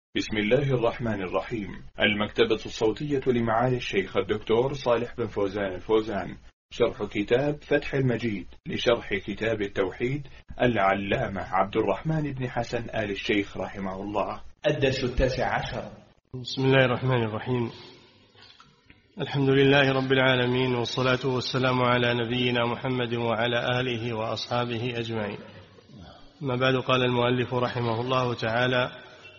بسم الله الرحمن الرحيم. المكتبة الصوتية لمعالي الشيخ الدكتور صالح بن فوزان الفوزان، شرح كتاب فتح المجيد لشرح كتاب التوحيد العلامة عبد الرحمن بن حسن آل الشيخ رحمه الله. الدرس 19. بسم الله الرحمن الرحيم. الحمد لله رب العالمين، والصلاة والسلام على نبينا محمد وعلى آله وأصحابه أجمعين. ما بعد، قال المؤلف رحمه الله تعالى: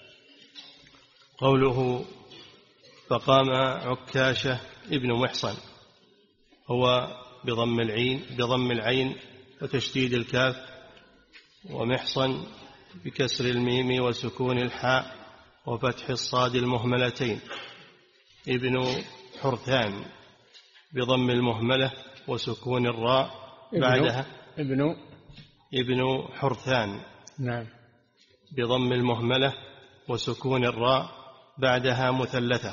قوله فقام عكاشة ابن محصن، هو بضم العين وتشديد الكاف، ومحصن بكسر الميم وسكون الحاء وفتح الصاد المهملتين، ابن حرثان بضم المهملة وسكون الراء بعدها ابن حرثان، نعم، بضم المهملة وسكون الراء بعدها مثلثة.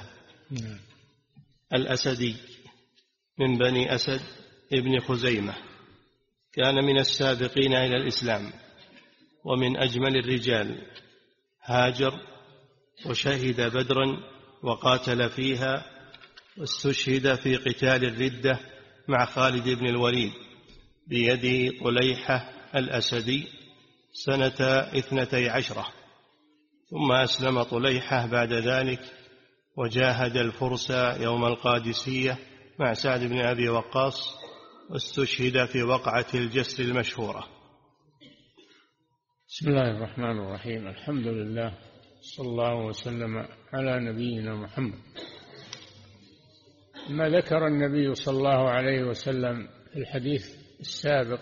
الأسدي من بني أسد ابن خزيمة، كان من السابقين إلى الإسلام ومن أجمل الرجال، هاجر وشهد بدرا وقاتل فيها، واستشهد في قتال الردة مع خالد بن الوليد بيد طليحة الأسدي سنة 12، ثم أسلم طليحة بعد ذلك وجاهد الفرس يوم القادسية مع سعد بن أبي وقاص، واستشهد في وقعة الجسر المشهورة. بسم الله الرحمن الرحيم. الحمد لله، صلى الله وسلم على نبينا محمد. ما ذكر النبي صلى الله عليه وسلم في الحديث السابق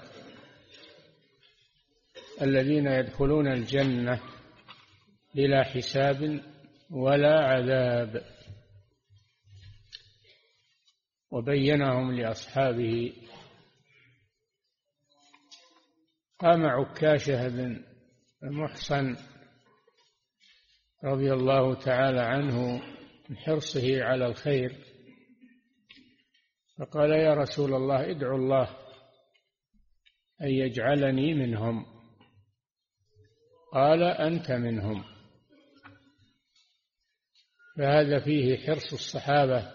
الذين يدخلون الجنة بلا حساب ولا عذاب، وبينهم لأصحابه. قام عكاشة بن محصن رضي الله تعالى عنه من حرصه على الخير، فقال: يا رسول الله، ادعو الله أن يجعلني منهم. قال: أنت منهم. فهذا فيه حرص الصحابة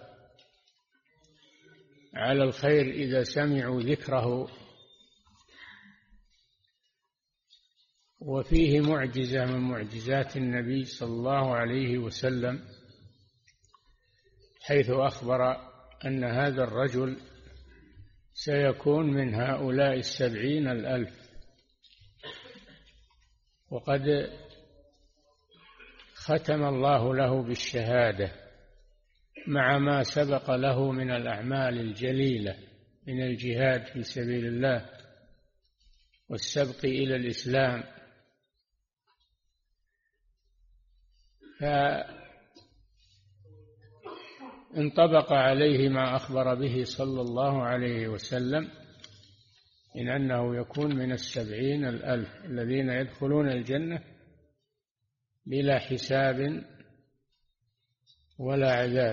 على الخير إذا سمعوا ذكره، وفيه معجزة من معجزات النبي صلى الله عليه وسلم، حيث أخبر أن هذا الرجل سيكون من هؤلاء 70,000، وقد ختم الله له بالشهادة مع ما سبق له من الأعمال الجليلة من الجهاد في سبيل الله والسبق إلى الإسلام. فانطبق عليه ما أخبر به صلى الله عليه وسلم إن أنه يكون من 70,000 الذين يدخلون الجنة بلا حساب ولا عذاب.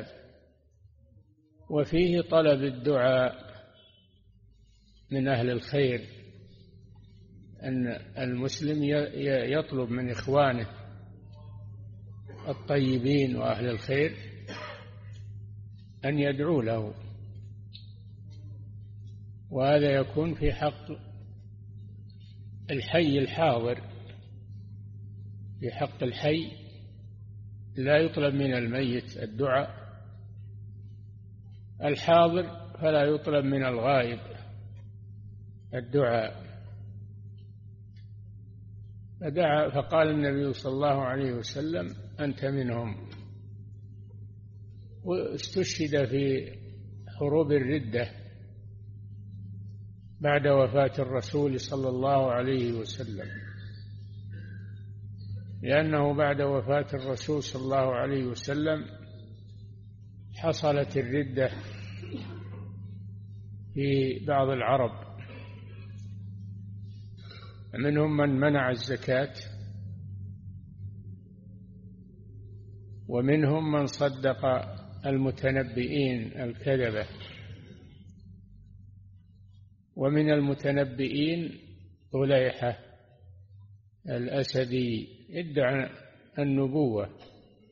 وفيه طلب الدعاء من أهل الخير، أن المسلم يطلب من إخوانه الطيبين وأهل الخير أن يدعوا له، وهذا يكون في حق الحي الحاضر. في حق الحي لا يطلب من الميت الدعاء، الحاضر فلا يطلب من الغائب الدعاء. فقال النبي صلى الله عليه وسلم: أنت منهم. واستشهد في حروب الردة بعد وفاة الرسول صلى الله عليه وسلم، لأنه بعد وفاة الرسول صلى الله عليه وسلم حصلت الردة في بعض العرب، منهم من منع الزكاة، ومنهم من صدق المتنبئين الكذبة، ومن المتنبئين طليحة الأسدي ادعى النبوة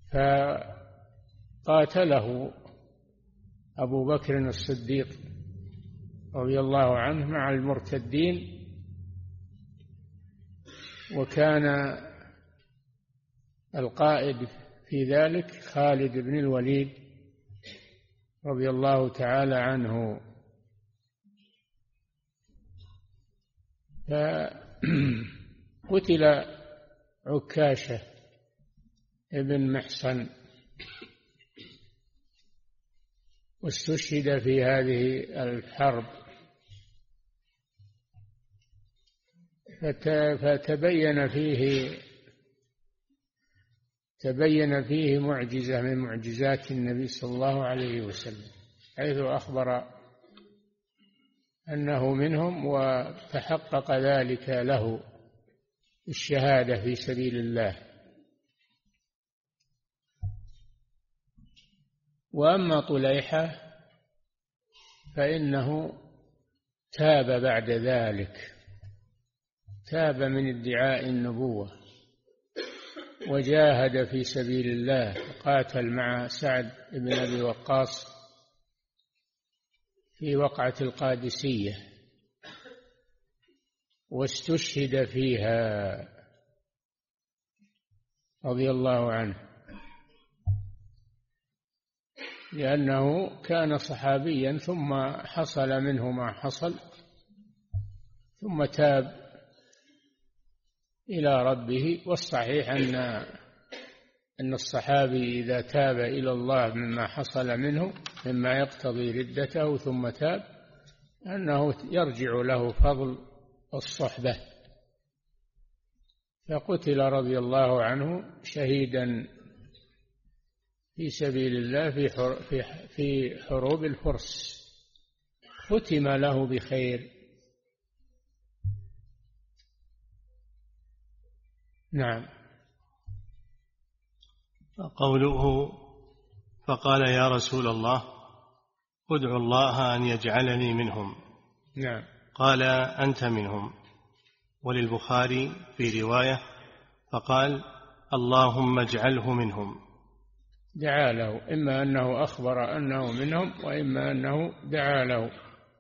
فقاتله أبو بكر الصديق رضي الله عنه مع المرتدين، وكان القائد في ذلك خالد بن الوليد رضي الله تعالى عنه. فقتل عكاشة ابن محصن واستشهد في هذه الحرب، تبين فيه معجزة من معجزات النبي صلى الله عليه وسلم، حيث أخبر أنه منهم وتحقق ذلك له الشهادة في سبيل الله. وأما طليحة فإنه تاب بعد ذلك، تاب من ادعاء النبوة وجاهد في سبيل الله، قاتل مع سعد بن أبي وقاص في وقعة القادسية واستشهد فيها رضي الله عنه، لأنه كان صحابيا ثم حصل منه ما حصل، ثم تاب إلى ربه. والصحيح أن الصحابي إذا تاب إلى الله مما حصل منه مما يقتضي ردته ثم تاب أنه يرجع له فضل الصحبة. فقتل رضي الله عنه شهيدا في سبيل الله في حروب الفرس، ختم له بخير. نعم. قوله فقال يا رسول الله ادعو الله أن يجعلني منهم. نعم. قال أنت منهم. وللبخاري في رواية فقال اللهم اجعله منهم. دعا له، إما أنه أخبر أنه منهم وإما أنه دعا له.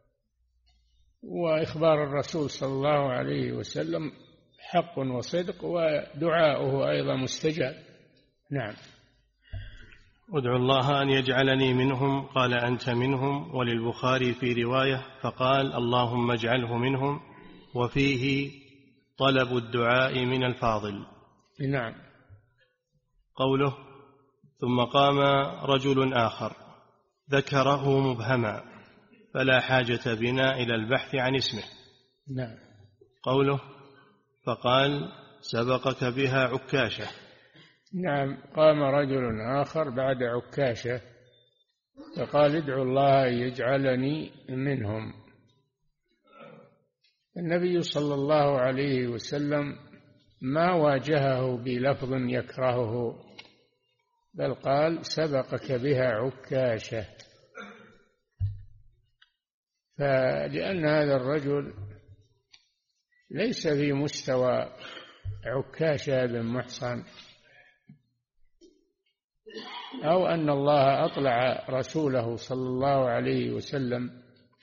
وإخبار الرسول صلى الله عليه وسلم حق وصدق، ودعاؤه أيضا مستجاب. نعم. ادعو الله أن يجعلني منهم. قال أنت منهم. وللبخاري في رواية فقال اللهم اجعله منهم، وفيه طلب الدعاء من الفاضل. نعم. قوله ثم قام رجل آخر ذكره مبهما فلا حاجة بنا إلى البحث عن اسمه. نعم. قوله فقال سبقك بها عكاشة. نعم. قام رجل آخر بعد عكاشة فقال ادعوا الله أن يجعلني منهم. النبي صلى الله عليه وسلم ما واجهه بلفظ يكرهه، بل قال سبقك بها عكاشة، فلأن هذا الرجل ليس في مستوى عكاشة بن محصن، أو أن الله أطلع رسوله صلى الله عليه وسلم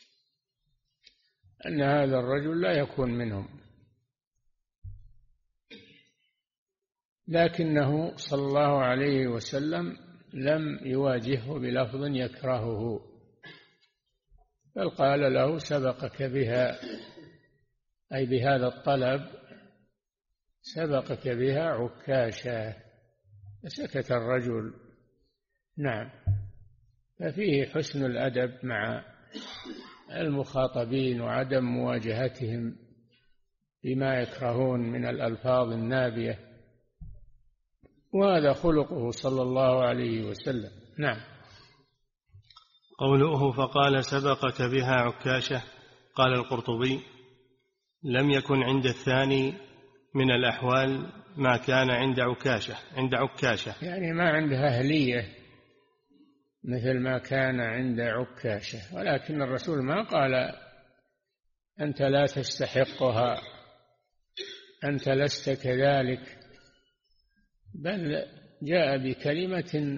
أن هذا الرجل لا يكون منهم، لكنه صلى الله عليه وسلم لم يواجهه بلفظ يكرهه، بل قال له سبقك بها، أي بهذا الطلب سبقك بها عكاشة. فسكت الرجل. نعم. ففيه حسن الأدب مع المخاطبين وعدم مواجهتهم بما يكرهون من الألفاظ النابية، وهذا خلقه صلى الله عليه وسلم. نعم. قوله فقال سبقك بها عكاشة، قال القرطبي لم يكن عند الثاني من الأحوال ما كان عند عكاشة، يعني ما عندها أهلية مثل ما كان عند عكاشة، ولكن الرسول ما قال أنت لا تستحقها، أنت لست كذلك، بل جاء بكلمة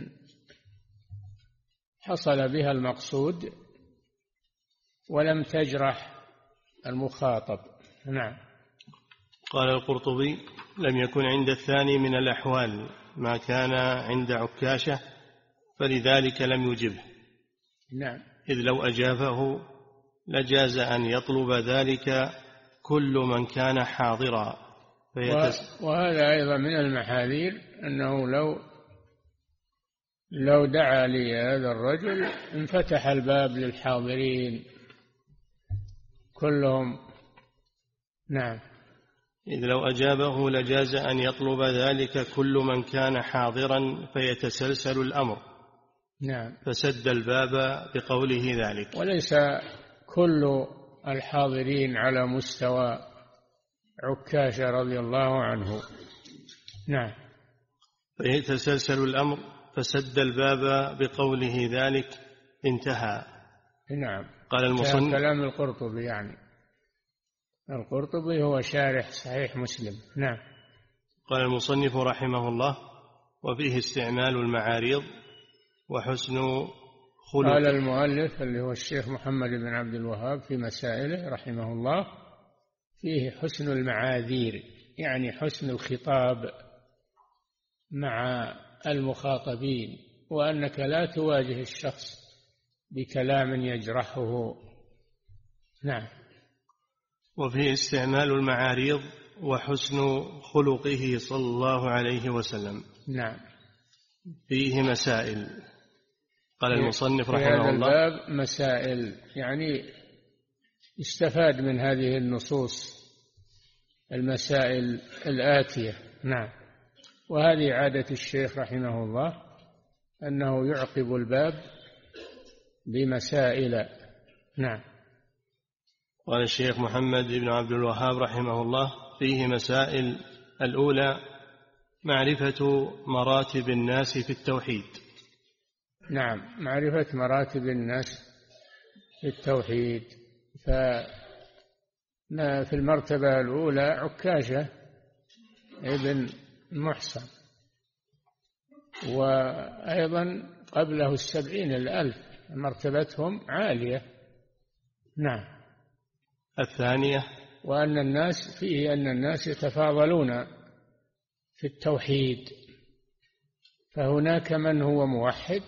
حصل بها المقصود ولم تجرح المخاطب. نعم. قال القرطبي: لم يكن عند الثاني من الأحوال ما كان عند عكاشة، فلذلك لم يجبه. نعم. إذ لو أجابه لجاز أن يطلب ذلك كل من كان حاضرا. وهذا أيضا من المحاذير، أنه لو دعا لهذا الرجل انفتح الباب للحاضرين كلهم. نعم. إذ لو أجابه لجاز أن يطلب ذلك كل من كان حاضرا فيتسلسل الأمر. نعم. فسد الباب بقوله ذلك. وليس كل الحاضرين على مستوى عكاشة رضي الله عنه. نعم. فيتسلسل الأمر فسد الباب بقوله ذلك. انتهى. نعم. قال المصنف: كلام القرطبي، يعني القرطبي هو شارح صحيح مسلم. نعم. قال المصنف رحمه الله: وفيه استعمال المعاريض وحسن خلق. قال المؤلف اللي هو الشيخ محمد بن عبد الوهاب في مسائله رحمه الله: فيه حسن المعاذير، يعني حسن الخطاب مع المخاطبين، وأنك لا تواجه الشخص بكلام يجرحه. نعم. وفيه استعمال المعاريض وحسن خلقه صلى الله عليه وسلم. نعم. فيه مسائل. قال المصنف رحمه الله: في هذا الباب مسائل، يعني استفاد من هذه النصوص المسائل الآتية. نعم. وهذه عادة الشيخ رحمه الله أنه يعقب الباب بمسائل. نعم. قال الشيخ محمد بن عبد الوهاب رحمه الله: فيه مسائل. الأولى معرفة مراتب الناس في التوحيد. نعم. معرفة مراتب الناس في التوحيد. في المرتبة الأولى عكاشة ابن محصن، وأيضا قبله 70,000 مرتبتهم عالية. نعم. الثانية وأن الناس فيه أن الناس يتفاضلون في التوحيد، فهناك من هو موحد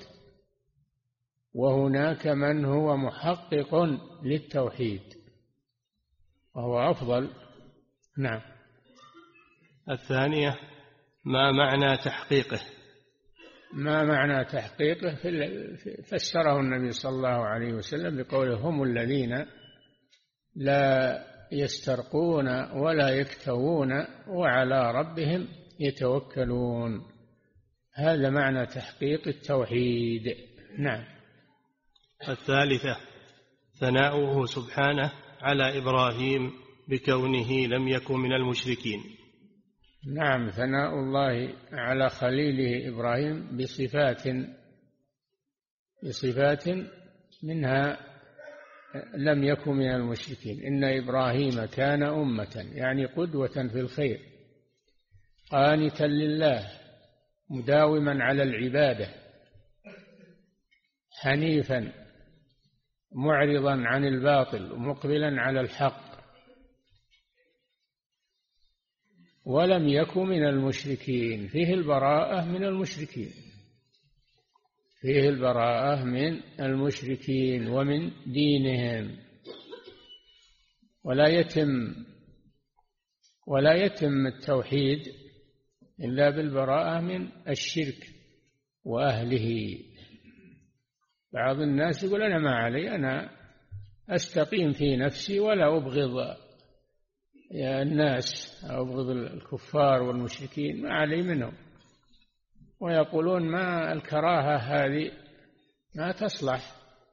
وهناك من هو محقق للتوحيد وهو أفضل. نعم. الثانية ما معنى تحقيقه. ما معنى تحقيقه فسره النبي صلى الله عليه وسلم بقوله: هم الذين لا يسترقون ولا يكتوون وعلى ربهم يتوكلون. هذا معنى تحقيق التوحيد. نعم. الثالثة ثناؤه سبحانه على إبراهيم بكونه لم يكن من المشركين. نعم. ثناء الله على خليله إبراهيم بصفات منها لم يكن من المشركين. إن إبراهيم كان أمة، يعني قدوة في الخير، قانتا لله مداوما على العبادة، حنيفا معرضا عن الباطل مقبلا على الحق، ولم يكن من المشركين. فيه البراءة من المشركين، فيه البراءة من المشركين ومن دينهم. ولا يتم التوحيد إلا بالبراءة من الشرك وأهله. بعض الناس يقول: أنا ما علي، أنا أستقيم في نفسي ولا أبغض الناس، أبغض الكفار والمشركين، ما علي منهم. ويقولون ما الكراهة هذه ما تصلح،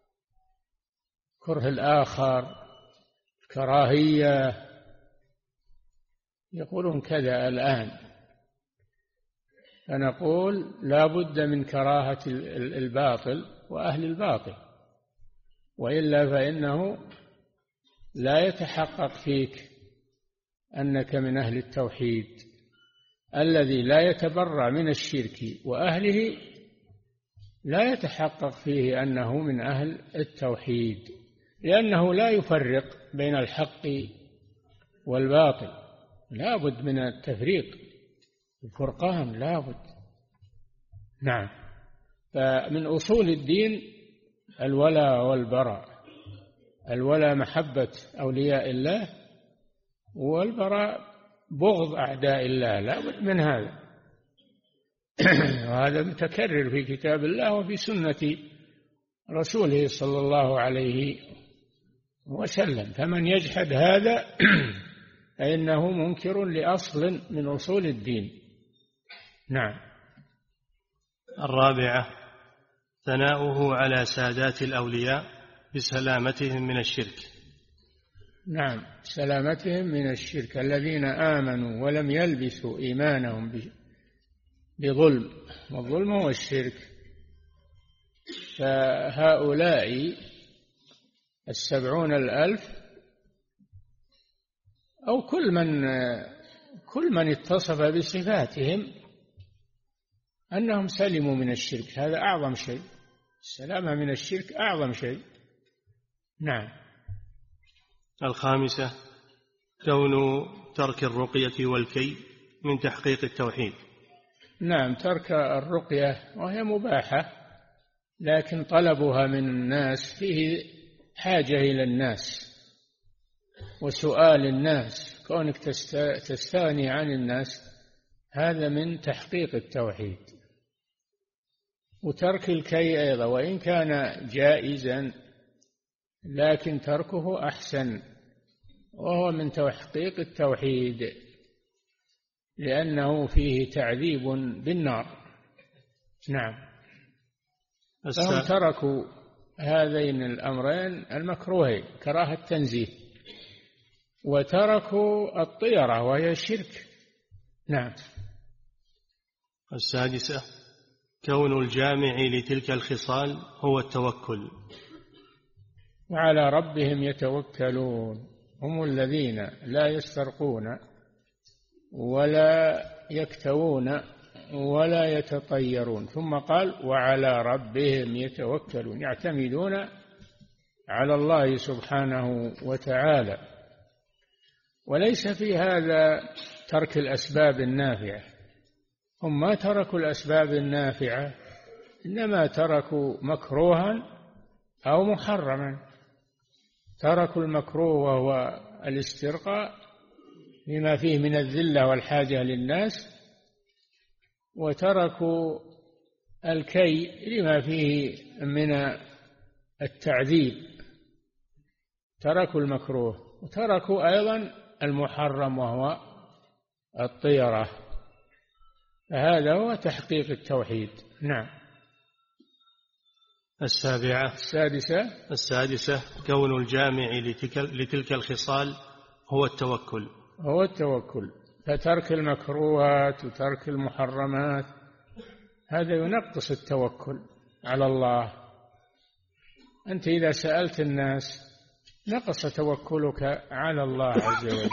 كره الآخر، كراهية، يقولون كذا الآن. فنقول لا بد من كراهة الباطل وأهل الباطل، وإلا فإنه لا يتحقق فيك أنك من أهل التوحيد. الذي لا يتبرأ من الشرك وأهله لا يتحقق فيه أنه من أهل التوحيد، لأنه لا يفرق بين الحق والباطل، لا بد من التفريق، الفرقان لا بد. نعم. فمن أصول الدين الولاء والبراء، الولاء محبة أولياء الله، والبراء بغض أعداء الله، لا بد من هذا. وهذا متكرر في كتاب الله وفي سنة رسوله صلى الله عليه وسلم. فمن يجحد هذا فإنه منكر لأصل من أصول الدين. نعم. الرابعة ثناؤه على سادات الأولياء بسلامتهم من الشرك. نعم، سلامتهم من الشرك، الذين آمنوا ولم يلبسوا إيمانهم بظلم، والظلم هو الشرك. فهؤلاء 70,000 أو كل من اتصف بصفاتهم أنهم سلموا من الشرك، هذا أعظم شيء، السلامة من الشرك أعظم شيء. نعم. الخامسة كون ترك الرقية والكي من تحقيق التوحيد. نعم، ترك الرقية وهي مباحة، لكن طلبها من الناس فيه حاجة إلى الناس وسؤال الناس، كونك تستغني عن الناس هذا من تحقيق التوحيد. وترك الكي أيضا وإن كان جائزا لكن تركه أحسن، وهو من تحقيق التوحيد، لأنه فيه تعذيب بالنار. نعم. فهم تركوا هذين الأمرين المكروهين، كراهة التنزيه، وتركوا الطيرة وهي الشرك. نعم. السادسة كون الجامع لتلك الخصال هو التوكل. وعلى ربهم يتوكلون، هم الذين لا يسترقون ولا يكتوون ولا يتطيرون، ثم قال وعلى ربهم يتوكلون، يعتمدون على الله سبحانه وتعالى. وليس في هذا ترك الأسباب النافعة، هم ما تركوا الأسباب النافعة، إنما تركوا مكروها أو محرما. تركوا المكروه وهو الاسترقاء بما فيه من الذلة والحاجة للناس، وتركوا الكي لما فيه من التعذيب، تركوا المكروه، وتركوا أيضا المحرم وهو الطيرة. فهذا هو تحقيق التوحيد. نعم. السادسة كون الجامع لتلك الخصال هو التوكل. فترك المكروهات وترك المحرمات هذا ينقص التوكل على الله. أنت إذا سألت الناس نقص توكلك على الله عز وجل.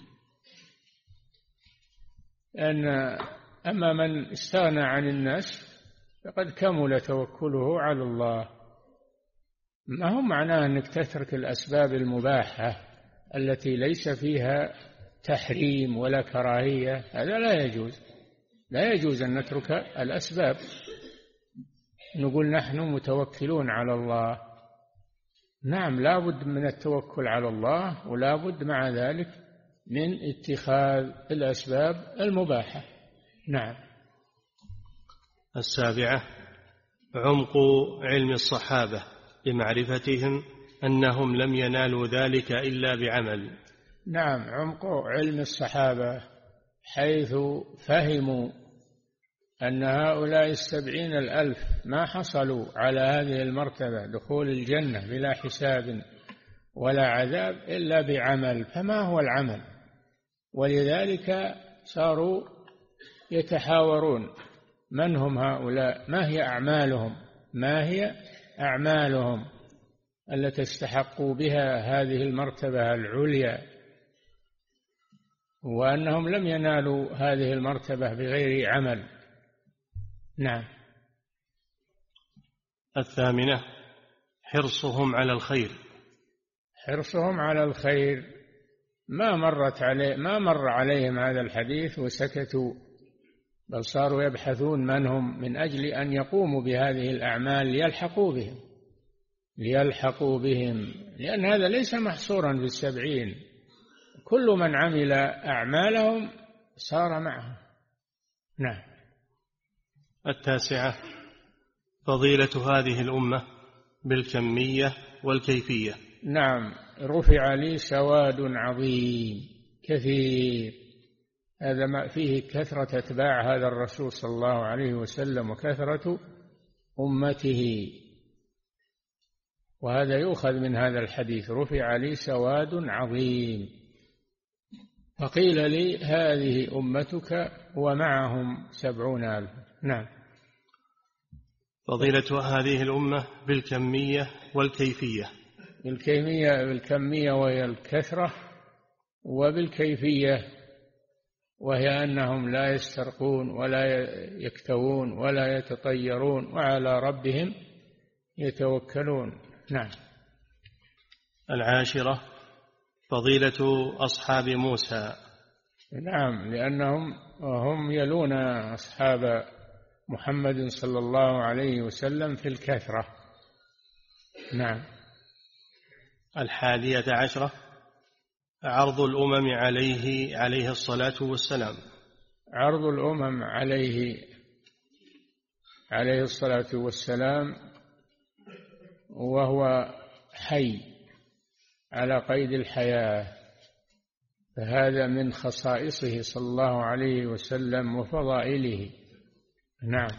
أما من استغنى عن الناس فقد كمل توكله على الله. ما هو معناه أنك تترك الأسباب المباحة التي ليس فيها تحريم ولا كراهية، هذا لا يجوز أن نترك الأسباب، نقول نحن متوكلون على الله. نعم، لا بد من التوكل على الله، ولا بد مع ذلك من اتخاذ الأسباب المباحة. نعم. السابعة عمق علم الصحابة بمعرفتهم أنهم لم ينالوا ذلك إلا بعمل. نعم، عمق علم الصحابة حيث فهموا أن هؤلاء 70,000 ما حصلوا على هذه المرتبة دخول الجنة بلا حساب ولا عذاب إلا بعمل. فما هو العمل؟ ولذلك صاروا يتحاورون من هم هؤلاء، ما هي أعمالهم التي استحقوا بها هذه المرتبة العليا. وأنهم لم ينالوا هذه المرتبة بغير عمل. نعم. الثامنة حرصهم على الخير. حرصهم على الخير، ما مر عليهم هذا الحديث وسكتوا، بل صاروا يبحثون من هم من أجل أن يقوموا بهذه الأعمال ليلحقوا بهم، لأن هذا ليس محصورا في 70، كل من عمل أعمالهم صار معهم. نعم. التاسعة فضيلة هذه الأمة بالكمية والكيفية. نعم، رفع لي سواد عظيم كثير، هذا ما فيه كثرة أتباع هذا الرسول صلى الله عليه وسلم وكثرة أمته، وهذا يؤخذ من هذا الحديث، رفع لي سواد عظيم. فقيل لي هذه أمتك ومعهم 70,000. نعم. فضيلة هذه الأمة بالكمية والكيفية. بالكمية وهي الكثرة، وبالكيفية وهي أنهم لا يسترقون ولا يكتوون ولا يتطيرون وعلى ربهم يتوكلون. نعم. العاشرة فضيلة أصحاب موسى. نعم، لأنهم هم يلون أصحاب محمد صلى الله عليه وسلم في الكثرة. نعم. الحادية عشرة عرض الأمم عليه الصلاة والسلام. عرض الأمم عليه الصلاة والسلام وهو حي على قيد الحياة، فهذا من خصائصه صلى الله عليه وسلم وفضائله. نعم.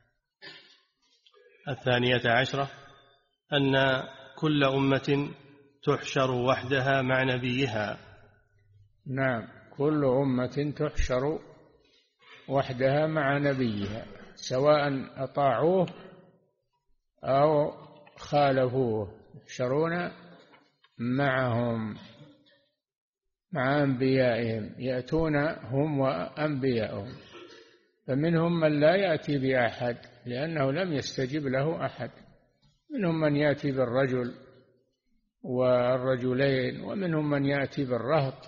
الثانية عشرة أن كل أمة تحشر وحدها مع نبيها. نعم، كل أمة تحشر وحدها مع نبيها، سواء أطاعوه أو خالفوه، يحشرون معهم مع أنبيائهم، يأتون هم وأنبيائهم، فمنهم من لا يأتي بأحد لأنه لم يستجب له أحد، منهم من يأتي بالرجل والرجلين، ومنهم من يأتي بالرهط.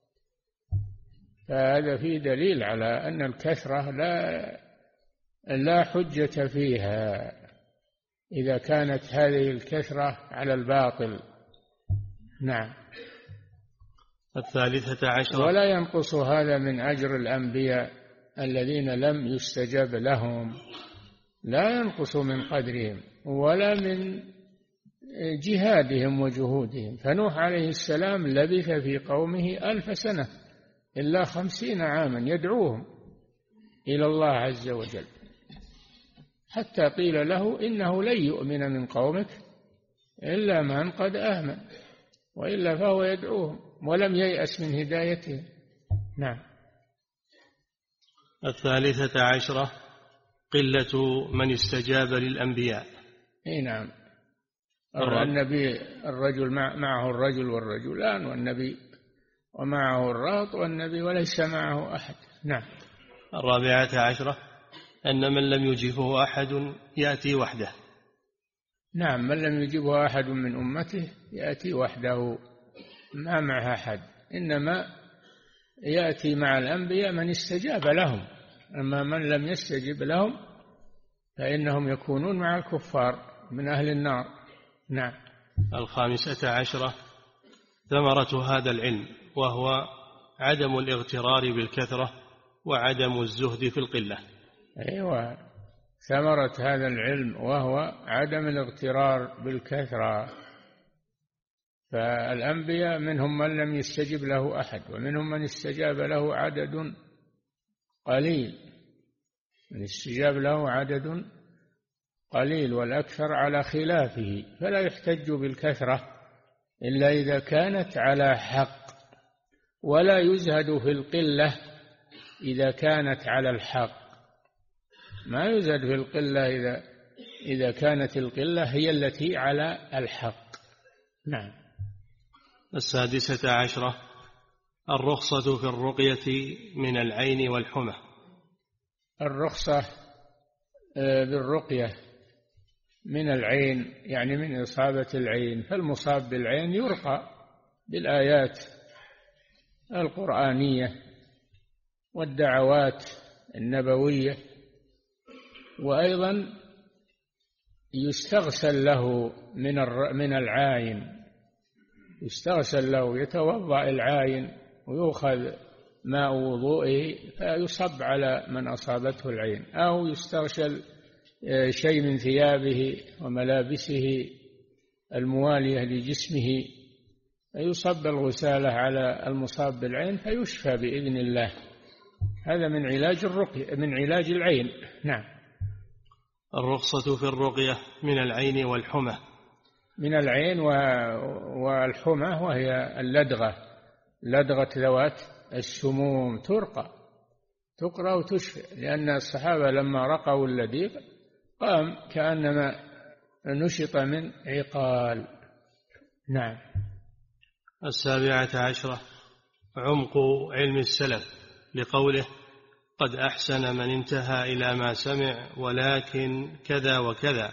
فهذا فيه دليل على أن الكثرة لا حجة فيها إذا كانت هذه الكثرة على الباطل. نعم. الثالثة عشرة ولا ينقص هذا من أجر الأنبياء الذين لم يستجب لهم، لا ينقص من قدرهم ولا من جهادهم وجهودهم. فنوح عليه السلام لبث في قومه 1000 سنة إلا 50 عاما يدعوهم إلى الله عز وجل، حتى قيل له إنه لن يؤمن من قومك إلا من قد آمن، وإلا فهو يدعوهم ولم ييأس من هدايتهم. نعم. الثالثة عشرة قلة من استجاب للأنبياء. نعم. النبي الرجل معه الرجل والرجلان، والنبي ومعه الرهط، والنبي وليس معه أحد. نعم. الرابعة عشرة أن من لم يجبه أحد يأتي وحده. نعم، من لم يجبه أحد من أمته يأتي وحده ما معه أحد، إنما يأتي مع الأنبياء من استجاب لهم، أما من لم يستجب لهم فإنهم يكونون مع الكفار من أهل النار. نعم. الخامسة عشرة ثمرة هذا العلم، وهو عدم الاغترار بالكثرة وعدم الزهد في القلة. أيوة، ثمرة هذا العلم وهو عدم الاغترار بالكثرة. فالأنبياء منهم من لم يستجب له أحد، ومنهم من استجاب له عدد قليل، من استجاب له عدد قليل، والأكثر على خلافه، فلا يحتج بالكثرة إلا إذا كانت على حق، ولا يزهد في القلة إذا كانت على الحق. ما يزهد في القلة إذا كانت القلة هي التي على الحق. نعم. السادسة عشرة الرخصة في الرقية من العين والحمى. الرخصة بالرقية من العين يعني من إصابة العين، فالمصاب بالعين يرقى بالآيات القرآنية والدعوات النبوية، وأيضا يستغسل له من العاين، يستغسل له، يتوضأ العاين ويؤخذ ماء وضوئه فيصب على من أصابته العين، أو يستغسل شيء من ثيابه وملابسه الموالية لجسمه فيصب الغسالة على المصاب بالعين فيشفى بإذن الله. هذا من علاج الرقية، من علاج العين. نعم. الرخصة في الرقية من العين والحمى. من العين والحمى وهي اللدغة، لدغة ذوات السموم تقرأ وتشفى، لأن الصحابة لما رقوا اللديغ قام كأنما نشط من عقال. نعم. 17 عمق علم السلف لقوله قد أحسن من انتهى إلى ما سمع ولكن كذا وكذا،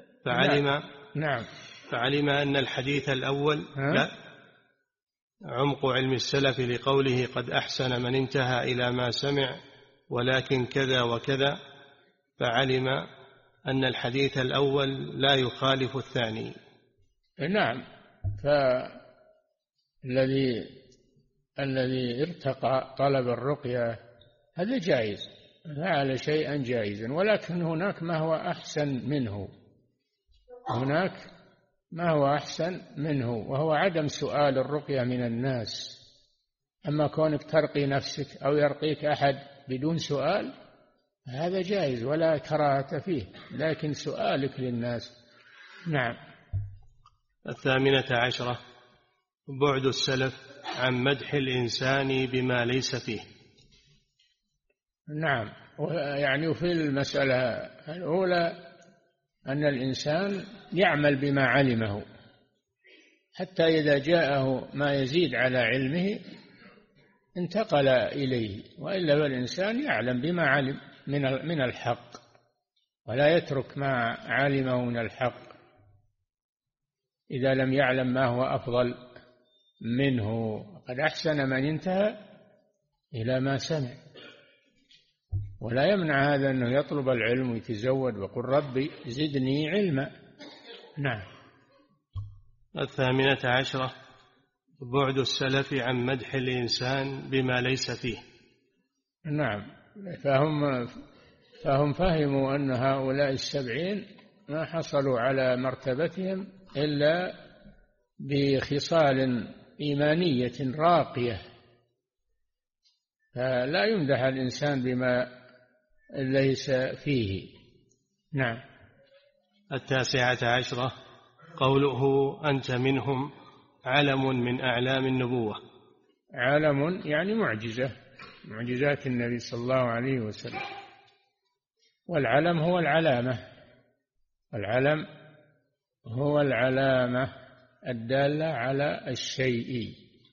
فعلم أن الحديث الأول لا. عمق علم السلف لقوله قد أحسن من انتهى إلى ما سمع ولكن كذا وكذا، فعلم أن الحديث الأول لا يخالف الثاني. نعم. الذي ارتقى طلب الرقية هذا جائز، فعل شيئا جائزا، ولكن هناك ما هو أحسن منه، هناك ما هو أحسن منه، وهو عدم سؤال الرقية من الناس. أما كونك ترقي نفسك أو يرقيك أحد بدون سؤال هذا جائز ولا كراهة فيه، لكن سؤالك للناس. نعم. 18 بعد السلف عن مدح الإنسان بما ليس فيه. نعم. يعني في المسألة الأولى أن الإنسان يعمل بما علمه، حتى إذا جاءه ما يزيد على علمه انتقل إليه، وإلا فالإنسان يعلم بما علم من الحق ولا يترك ما علمه من الحق إذا لم يعلم ما هو أفضل منه. قد أحسن من انتهى إلى ما سمع، ولا يمنع هذا أنه يطلب العلم ويتزود ويقول ربي زدني علما. نعم. 18 بعد السلف عن مدح الإنسان بما ليس فيه. نعم. فهم فهموا أن هؤلاء 70 ما حصلوا على مرتبتهم إلا بخصال إيمانية راقية، فلا يمدح الإنسان بما ليس فيه. نعم. 19 قوله أنت منهم علم من أعلام النبوة. علم يعني معجزة، معجزات النبي صلى الله عليه وسلم، والعلم هو العلامة، العلم هو العلامة الدالة على الشيء.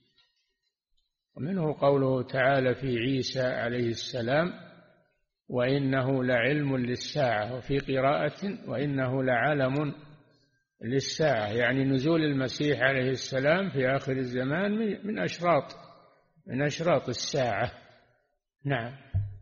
ومنه قوله تعالى في عيسى عليه السلام وإنه لعلم للساعة، وفي قراءة وإنه لعلم للساعة، يعني نزول المسيح عليه السلام في آخر الزمان من أشراط الساعة. نعم.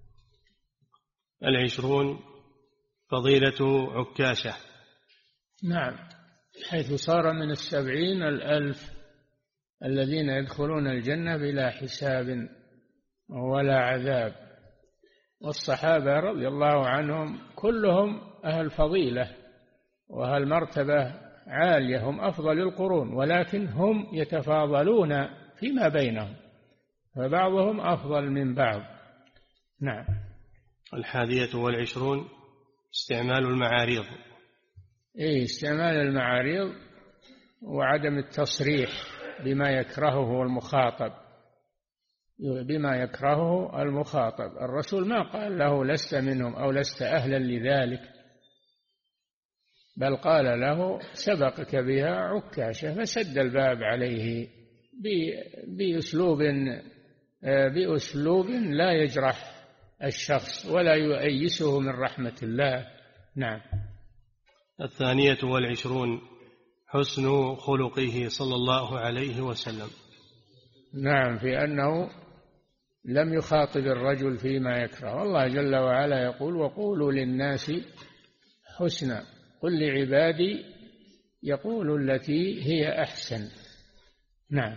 20 فضيلة عكاشة. نعم. حيث صار من 70,000 الذين يدخلون الجنة بلا حساب ولا عذاب، والصحابة رضي الله عنهم كلهم أهل فضيلة وأهل مرتبة عالية، هم أفضل القرون، ولكن هم يتفاضلون فيما بينهم، فبعضهم أفضل من بعض. نعم. 21 استعمال المعاريض. استعمال المعاريض وعدم التصريح بما يكرهه المخاطب، بما يكرهه المخاطب. الرسول ما قال له لست منهم أو لست أهلا لذلك، بل قال له سبقك بها عكاشة، فسد الباب عليه بأسلوب بأسلوب لا يجرح الشخص ولا يؤيسه من رحمة الله. نعم. 22 حسن خلقه صلى الله عليه وسلم. نعم، في أنه لم يخاطب الرجل فيما يكره، والله جل وعلا يقول: وقولوا للناس حسنا قل لعبادي يقولوا التي هي أحسن. نعم.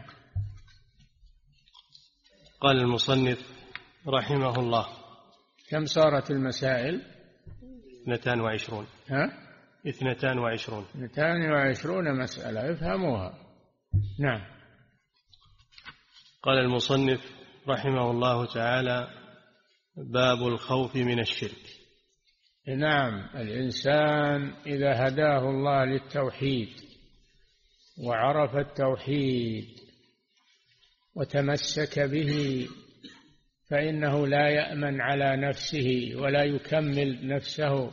قال المصنف رحمه الله: كم صارت المسائل؟ 22. 22 مسألة، افهموها. نعم. قال المصنف رحمه الله تعالى: باب الخوف من الشرك. نعم، الإنسان إذا هداه الله للتوحيد وعرف التوحيد وتمسك به فإنه لا يأمن على نفسه ولا يكمل نفسه،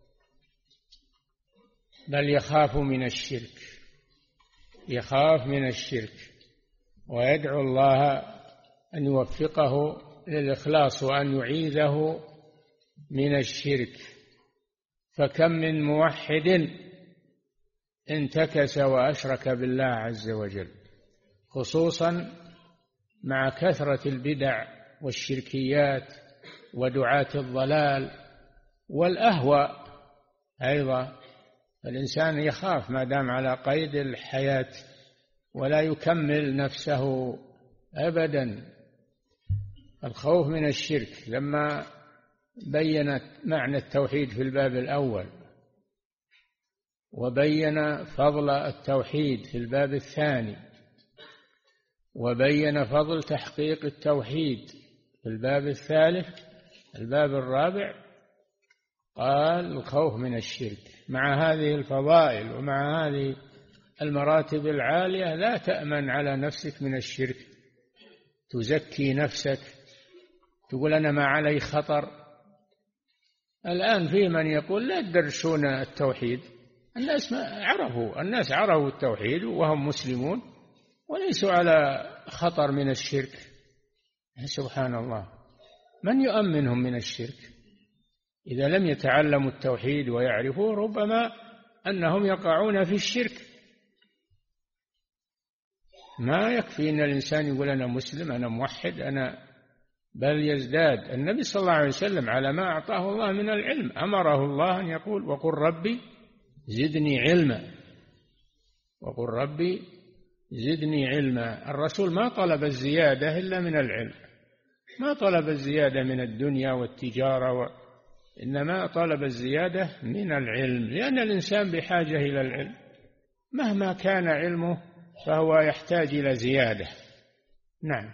بل يخاف من الشرك، يخاف من الشرك ويدعو الله أن يوفقه للإخلاص وأن يعيذه من الشرك. فكم من موحد انتكس وأشرك بالله عز وجل، خصوصا مع كثرة البدع والشركيات ودعاة الضلال والأهواء أيضا. الإنسان يخاف ما دام على قيد الحياة ولا يكمل نفسه أبدا. الخوف من الشرك لما بيّن معنى التوحيد في الباب الأول وبيّن فضل التوحيد في الباب الثاني وبيّن فضل تحقيق التوحيد في الباب الثالث، الباب الرابع قال: الخوف من الشرك. مع هذه الفضائل ومع هذه المراتب العالية لا تأمن على نفسك من الشرك، تزكي نفسك، تقول أنا ما علي خطر. الآن في من يقول لا تدرسون التوحيد، الناس عرفوا التوحيد وهم مسلمون وليسوا على خطر من الشرك. سبحان الله، من يؤمنهم من الشرك؟ إذا لم يتعلموا التوحيد ويعرفوه ربما أنهم يقعون في الشرك. ما يكفي أن الإنسان يقول أنا مسلم، أنا موحد، بل يزداد. النبي صلى الله عليه وسلم على ما أعطاه الله من العلم أمره الله أن يقول: وقل ربي زدني علما، وقل ربي زدني علما. الرسول ما طلب الزيادة إلا من العلم، ما طلب الزيادة من الدنيا والتجارة إنما طلب الزيادة من العلم، لأن الإنسان بحاجة إلى العلم، مهما كان علمه فهو يحتاج إلى زيادة. نعم.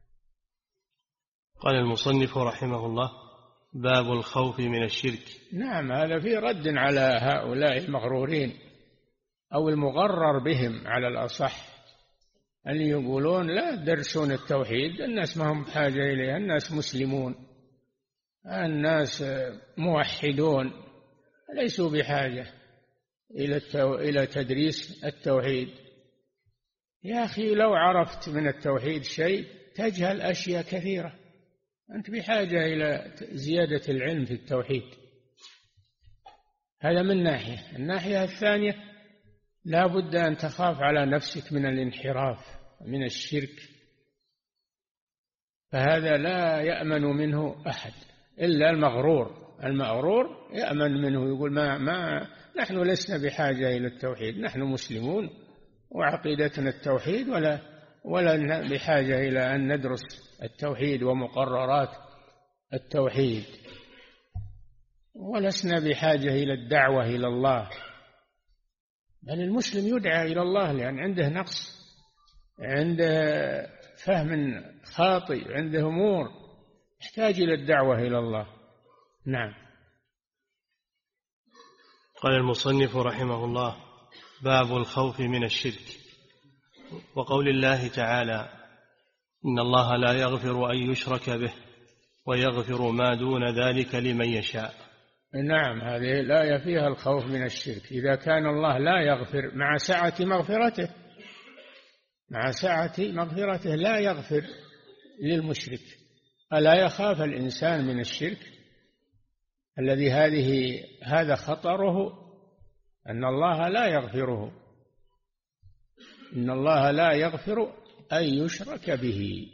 قال المصنف رحمه الله: باب الخوف من الشرك. نعم، هذا فيه رد على هؤلاء المغرورين أو المغرر بهم على الأصح، اللي يقولون لا درسون التوحيد، الناس ما هم بحاجة إليه، الناس مسلمون، الناس موحدون، ليسوا بحاجة إلى تدريس التوحيد. يا أخي لو عرفت من التوحيد شيء تجهل أشياء كثيرة، أنت بحاجة إلى زيادة العلم في التوحيد. هذا من ناحية. الناحية الثانية لا بد أن تخاف على نفسك من الانحراف من الشرك، فهذا لا يأمن منه أحد إلا المغرور. المغرور يأمن منه، يقول ما نحن لسنا بحاجة إلى التوحيد، نحن مسلمون وعقيدتنا التوحيد ولا بحاجة إلى أن ندرس التوحيد ومقررات التوحيد، ولسنا بحاجة إلى الدعوة إلى الله. بل المسلم يدعى إلى الله لأن عنده نقص، عنده فهم خاطئ، عنده أمور يحتاج إلى الدعوة إلى الله. نعم. قال المصنف رحمه الله: باب الخوف من الشرك. وقول الله تعالى: إن الله لا يغفر أن يشرك به ويغفر ما دون ذلك لمن يشاء. نعم، هذه الآية فيها الخوف من الشرك. إذا كان الله لا يغفر مع سعة مغفرته لا يغفر للمشرك. ألا يخاف الإنسان من الشرك الذي هذا خطره، أن الله لا يغفره، إن الله لا يغفر أن يشرك به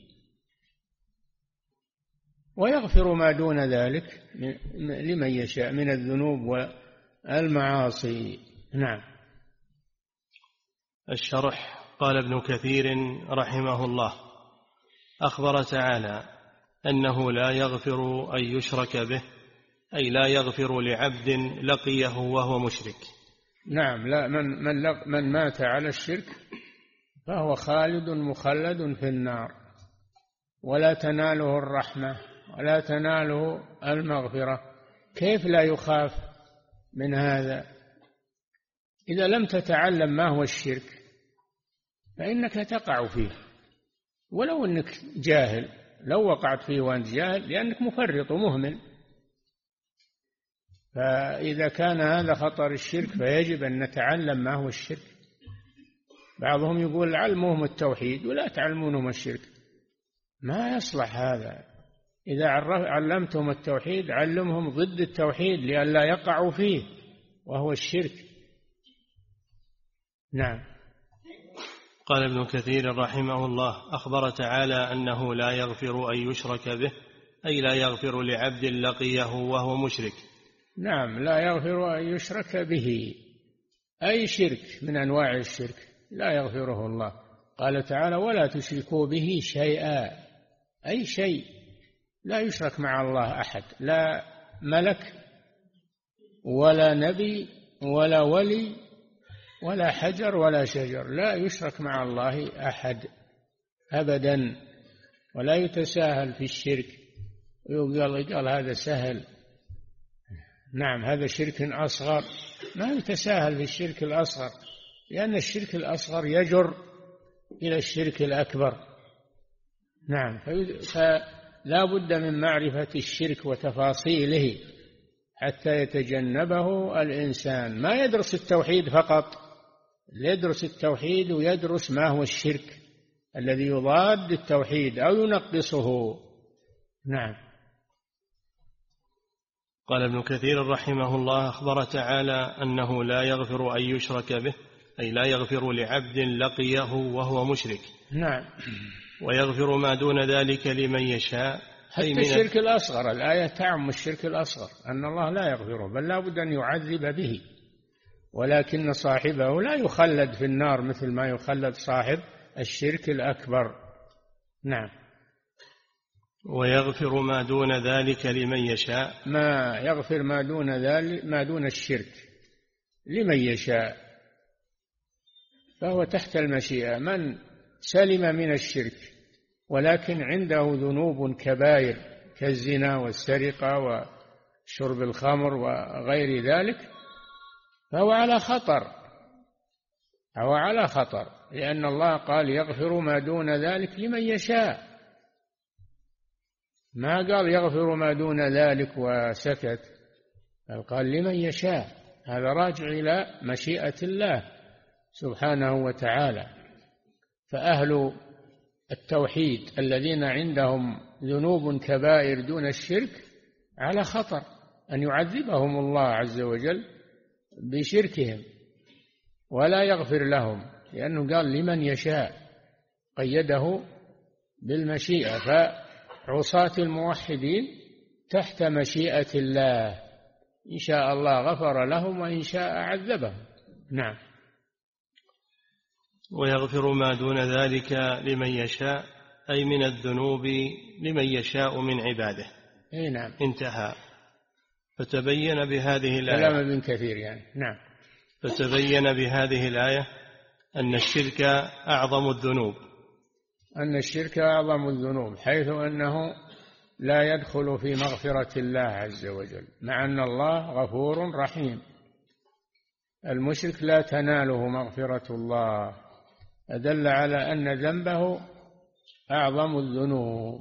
ويغفر ما دون ذلك لمن يشاء من الذنوب والمعاصي. نعم. الشرح. قال ابن كثير رحمه الله: أخبر تعالى أنه لا يغفر أن يشرك به، أي لا يغفر لعبد لقيه وهو مشرك. نعم. لا، من مات على الشرك فهو خالد مخلد في النار، ولا تناله الرحمة ولا تناله المغفرة. كيف لا يخاف من هذا؟ إذا لم تتعلم ما هو الشرك فإنك تقع فيه، ولو أنك جاهل، لو وقعت فيه وأنت جاهل لأنك مفرط ومهمل. فإذا كان هذا خطر الشرك فيجب أن نتعلم ما هو الشرك. بعضهم يقول علموهم التوحيد ولا تعلمونهم الشرك، ما يصلح هذا. إذا علمتهم التوحيد علمهم ضد التوحيد لئلا يقعوا فيه وهو الشرك. نعم. قال ابن كثير رحمه الله: أخبر تعالى أنه لا يغفر أن يشرك به، أي لا يغفر لعبد لقيه وهو مشرك. نعم، لا يغفر أن يشرك به، أي شرك من أنواع الشرك لا يغفره الله. قال تعالى: ولا تشركوا به شيئا، أي شيء لا يشرك مع الله أحد، لا ملك ولا نبي ولا ولي ولا حجر ولا شجر، لا يشرك مع الله أحد أبدا، ولا يتساهل في الشرك ويقال هذا سهل. نعم، هذا شرك أصغر، ما يتساهل في الشرك الأصغر، لأن الشرك الأصغر يجر إلى الشرك الأكبر. نعم. فلا بد من معرفة الشرك وتفاصيله حتى يتجنبه الإنسان. ما يدرس التوحيد فقط، يدرس التوحيد ويدرس ما هو الشرك الذي يضاد التوحيد أو ينقصه. نعم. قال ابن كثير رحمه الله: أخبر تعالى أنه لا يغفر أن يشرك به، أي لا يغفر لعبد لقيه وهو مشرك. نعم. ويغفر ما دون ذلك لمن يشاء، حتى الشرك الأصغر. الآية تعم الشرك الأصغر، أن الله لا يغفره، بل لا بد أن يعذب به، ولكن صاحبه لا يخلد في النار مثل ما يخلد صاحب الشرك الأكبر. نعم. ويغفر ما دون ذلك لمن يشاء، ما يغفر ما دون ذلك، ما دون الشرك، لمن يشاء، فهو تحت المشيئة. من سلم من الشرك ولكن عنده ذنوب كبائر كالزنا والسرقة وشرب الخمر وغير ذلك فهو على خطر، هو على خطر، لأن الله قال: يغفر ما دون ذلك لمن يشاء، ما قال يغفر ما دون ذلك وسكت، بل قال لمن يشاء. هذا راجع إلى مشيئة الله سبحانه وتعالى. فأهل التوحيد الذين عندهم ذنوب كبائر دون الشرك على خطر أن يعذبهم الله عز وجل بشركهم ولا يغفر لهم، لأنه قال لمن يشاء، قيده بالمشيئة. فعصاة الموحدين تحت مشيئة الله، إن شاء الله غفر لهم وإن شاء عذبهم. نعم. ويغفر ما دون ذلك لمن يشاء، أي من الذنوب لمن يشاء من عباده. أي نعم. انتهى. فتبين بهذه الآية، كلام ابن كثير يعني. نعم. فتبين بهذه الآية أن الشرك أعظم الذنوب، أن الشرك أعظم الذنوب، حيث أنه لا يدخل في مغفرة الله عز وجل، مع أن الله غفور رحيم. المشرك لا تناله مغفرة الله، أدل على أن ذنبه أعظم الذنوب.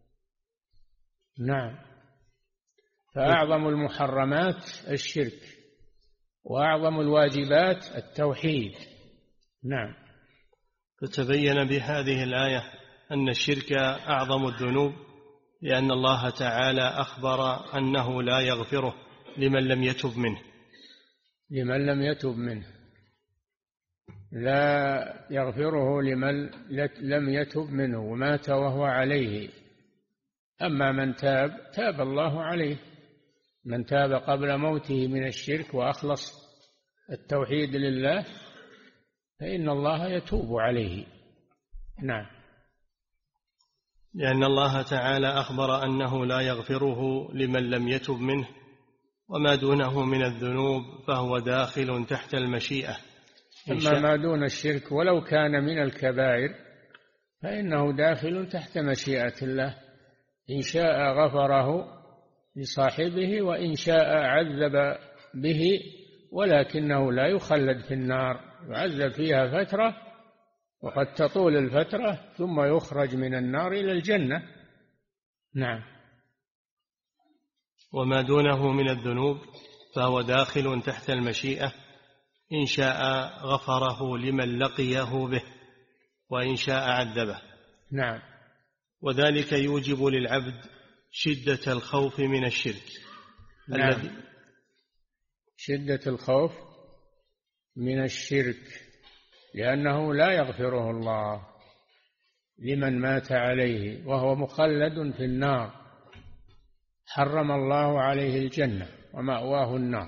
نعم. فأعظم المحرمات الشرك، وأعظم الواجبات التوحيد. نعم. فتبين بهذه الآية أن الشرك أعظم الذنوب، لأن الله تعالى أخبر أنه لا يغفره لمن لم يتب منه. لمن لم يتب منه، لا يغفره لمن لم يتب منه ومات وهو عليه. أما من تاب، تاب الله عليه. من تاب قبل موته من الشرك وأخلص التوحيد لله فإن الله يتوب عليه. نعم. لأن الله تعالى أخبر أنه لا يغفره لمن لم يتب منه، وما دونه من الذنوب فهو داخل تحت المشيئة. أما ما دون الشرك ولو كان من الكبائر فإنه داخل تحت مشيئة الله، إن شاء غفره لصاحبه وإن شاء عذب به، ولكنه لا يخلد في النار، يعذب فيها فترة وقد تطول الفترة ثم يخرج من النار إلى الجنة. نعم. وما دونه من الذنوب فهو داخل تحت المشيئة، إن شاء غفره لمن لقيه به وإن شاء عذبه. نعم. وذلك يوجب للعبد شدة الخوف من الشرك. نعم. شدة الخوف من الشرك، لأنه لا يغفره الله لمن مات عليه وهو مخلد في النار، حرم الله عليه الجنة ومأواه النار.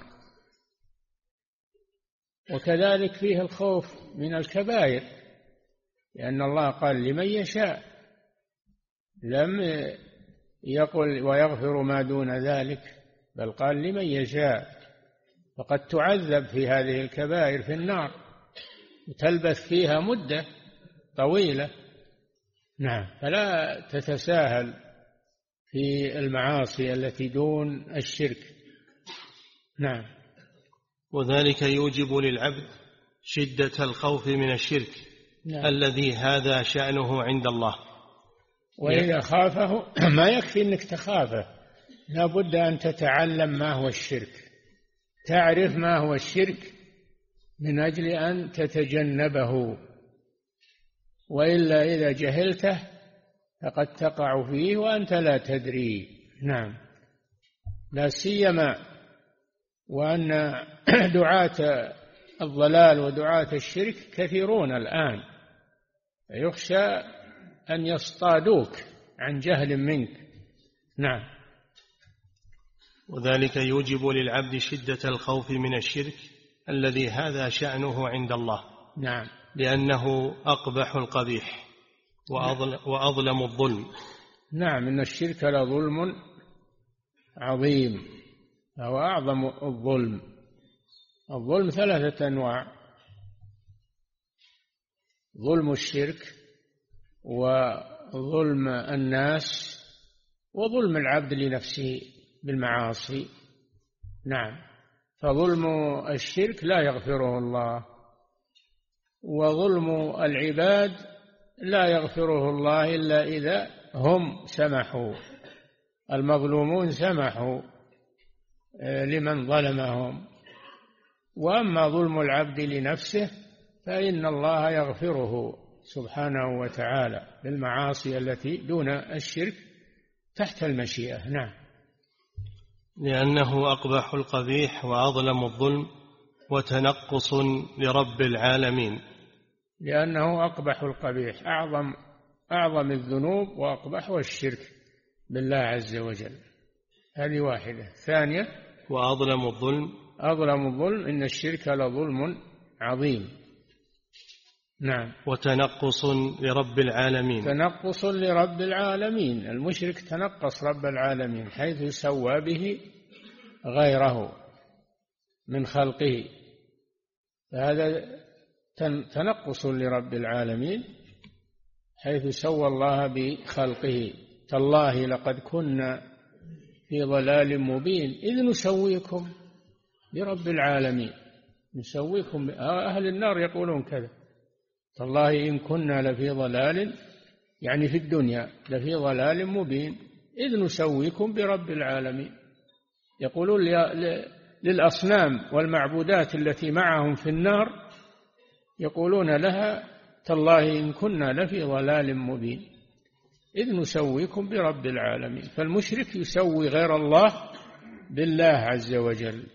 وكذلك فيه الخوف من الكبائر، لأن الله قال لمن يشاء، لم يقل ويغفر ما دون ذلك، بل قال لمن يشاء. فقد تعذب في هذه الكبائر في النار وتلبث فيها مدة طويلة. نعم. فلا تتساهل في المعاصي التي دون الشرك. نعم. وذلك يوجب للعبد شدة الخوف من الشرك. نعم. الذي هذا شأنه عند الله. وإذا خافه ما يكفي أنك تخافه، لا بد أن تتعلم ما هو الشرك، تعرف ما هو الشرك من أجل أن تتجنبه، وإلا إذا جهلته فقد تقع فيه وأنت لا تدري. نعم. لا سيما وأن دعاة الضلال ودعاة الشرك كثيرون الآن، يخشى أن يصطادوك عن جهل منك. نعم. وذلك يوجب للعبد شدة الخوف من الشرك الذي هذا شأنه عند الله. نعم. لأنه أقبح القبيح وأظلم الظلم. نعم. إن الشرك لظلم عظيم، فهو أعظم الظلم. الظلم ثلاثة أنواع: ظلم الشرك، وظلم الناس، وظلم العبد لنفسه بالمعاصي. نعم. فظلم الشرك لا يغفره الله، وظلم العباد لا يغفره الله إلا إذا هم سمحوا، المظلومون سمحوا لمن ظلمهم. وأما ظلم العبد لنفسه فإن الله يغفره سبحانه وتعالى بالمعاصي التي دون الشرك تحت المشيئة. نعم. لأنه أقبح القبيح وأظلم الظلم وتنقص لرب العالمين. لأنه أقبح القبيح، أعظم الذنوب وأقبح الشرك بالله عز وجل. هذه واحدة. ثانية: وأظلم الظلم. أظلم الظلم، إن الشرك لظلم عظيم. نعم. وتنقص لرب العالمين. تنقص لرب العالمين. المشرك تنقص رب العالمين حيث سوى به غيره من خلقه، فهذا تنقص لرب العالمين حيث سوى الله بخلقه. تالله لقد كنا في ضلال مبين إذ نسويكم برب العالمين. نسويكم. أهل النار يقولون كذا: تالله إن كنا لفي ضلال، يعني في الدنيا لفي ضلال مبين إذ نسويكم برب العالمين. يقولون للأصنام والمعبودات التي معهم في النار، يقولون لها: تالله إن كنا لفي ضلال مبين. إذ نسويكم برب العالمين. فالمشرك يسوي غير الله بالله عز وجل،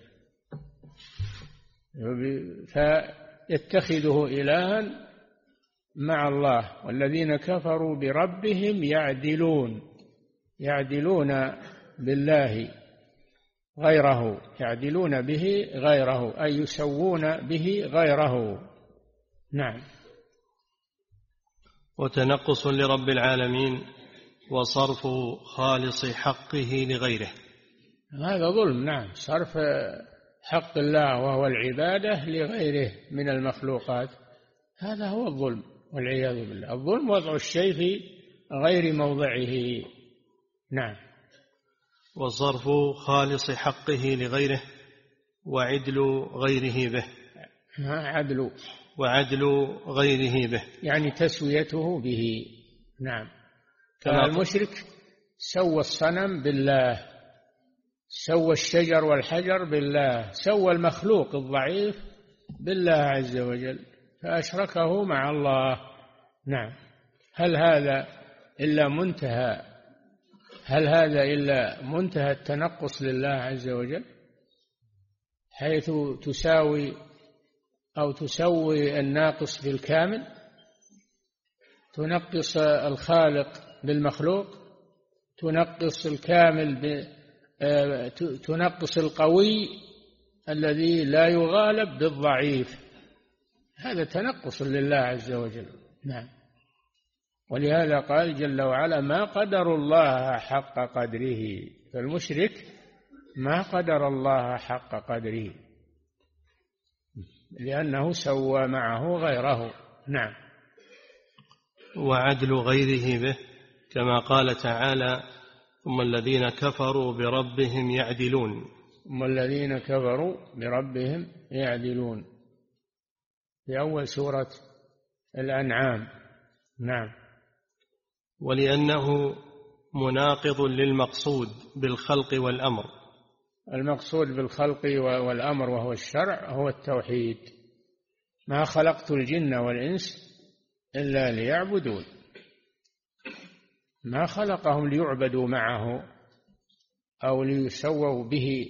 فيتخذه إلها مع الله. والذين كفروا بربهم يعدلون بالله غيره، يعدلون به غيره، أي يسوون به غيره. نعم. وتنقص لرب العالمين وصرف خالص حقه لغيره، هذا ظلم. نعم، صرف حق الله وهو العبادة لغيره من المخلوقات، هذا هو الظلم والعياذ بالله. الظلم وضع الشيء في غير موضعه. نعم. وصرف خالص حقه لغيره وعدل غيره به. وعدل غيره به يعني تسويته به. نعم. فالمشرك سوى الصنم بالله، سوى الشجر والحجر بالله، سوى المخلوق الضعيف بالله عز وجل، فأشركه مع الله. نعم. هل هذا إلا منتهى التنقص لله عز وجل، حيث تسوي الناقص بالكامل، تنقص الخالق بالمخلوق، تنقص الكامل تنقص القوي الذي لا يغالب بالضعيف. هذا تنقص لله عز وجل. نعم. ولهذا قال جل وعلا: ما قدر الله حق قدره. فالمشرك ما قدر الله حق قدره، لأنه سوى معه غيره. نعم. وعدل غيره به، كما قال تعالى: ثم الذين كفروا بربهم يعدلون. ثم الذين كفروا بربهم يعدلون، في أول سورة الأنعام. نعم. ولأنه مناقض للمقصود بالخلق والأمر. المقصود بالخلق والأمر وهو الشرع هو التوحيد. ما خلقت الجن والإنس إلا ليعبدون، ما خلقهم ليعبدوا معه أو ليسووا به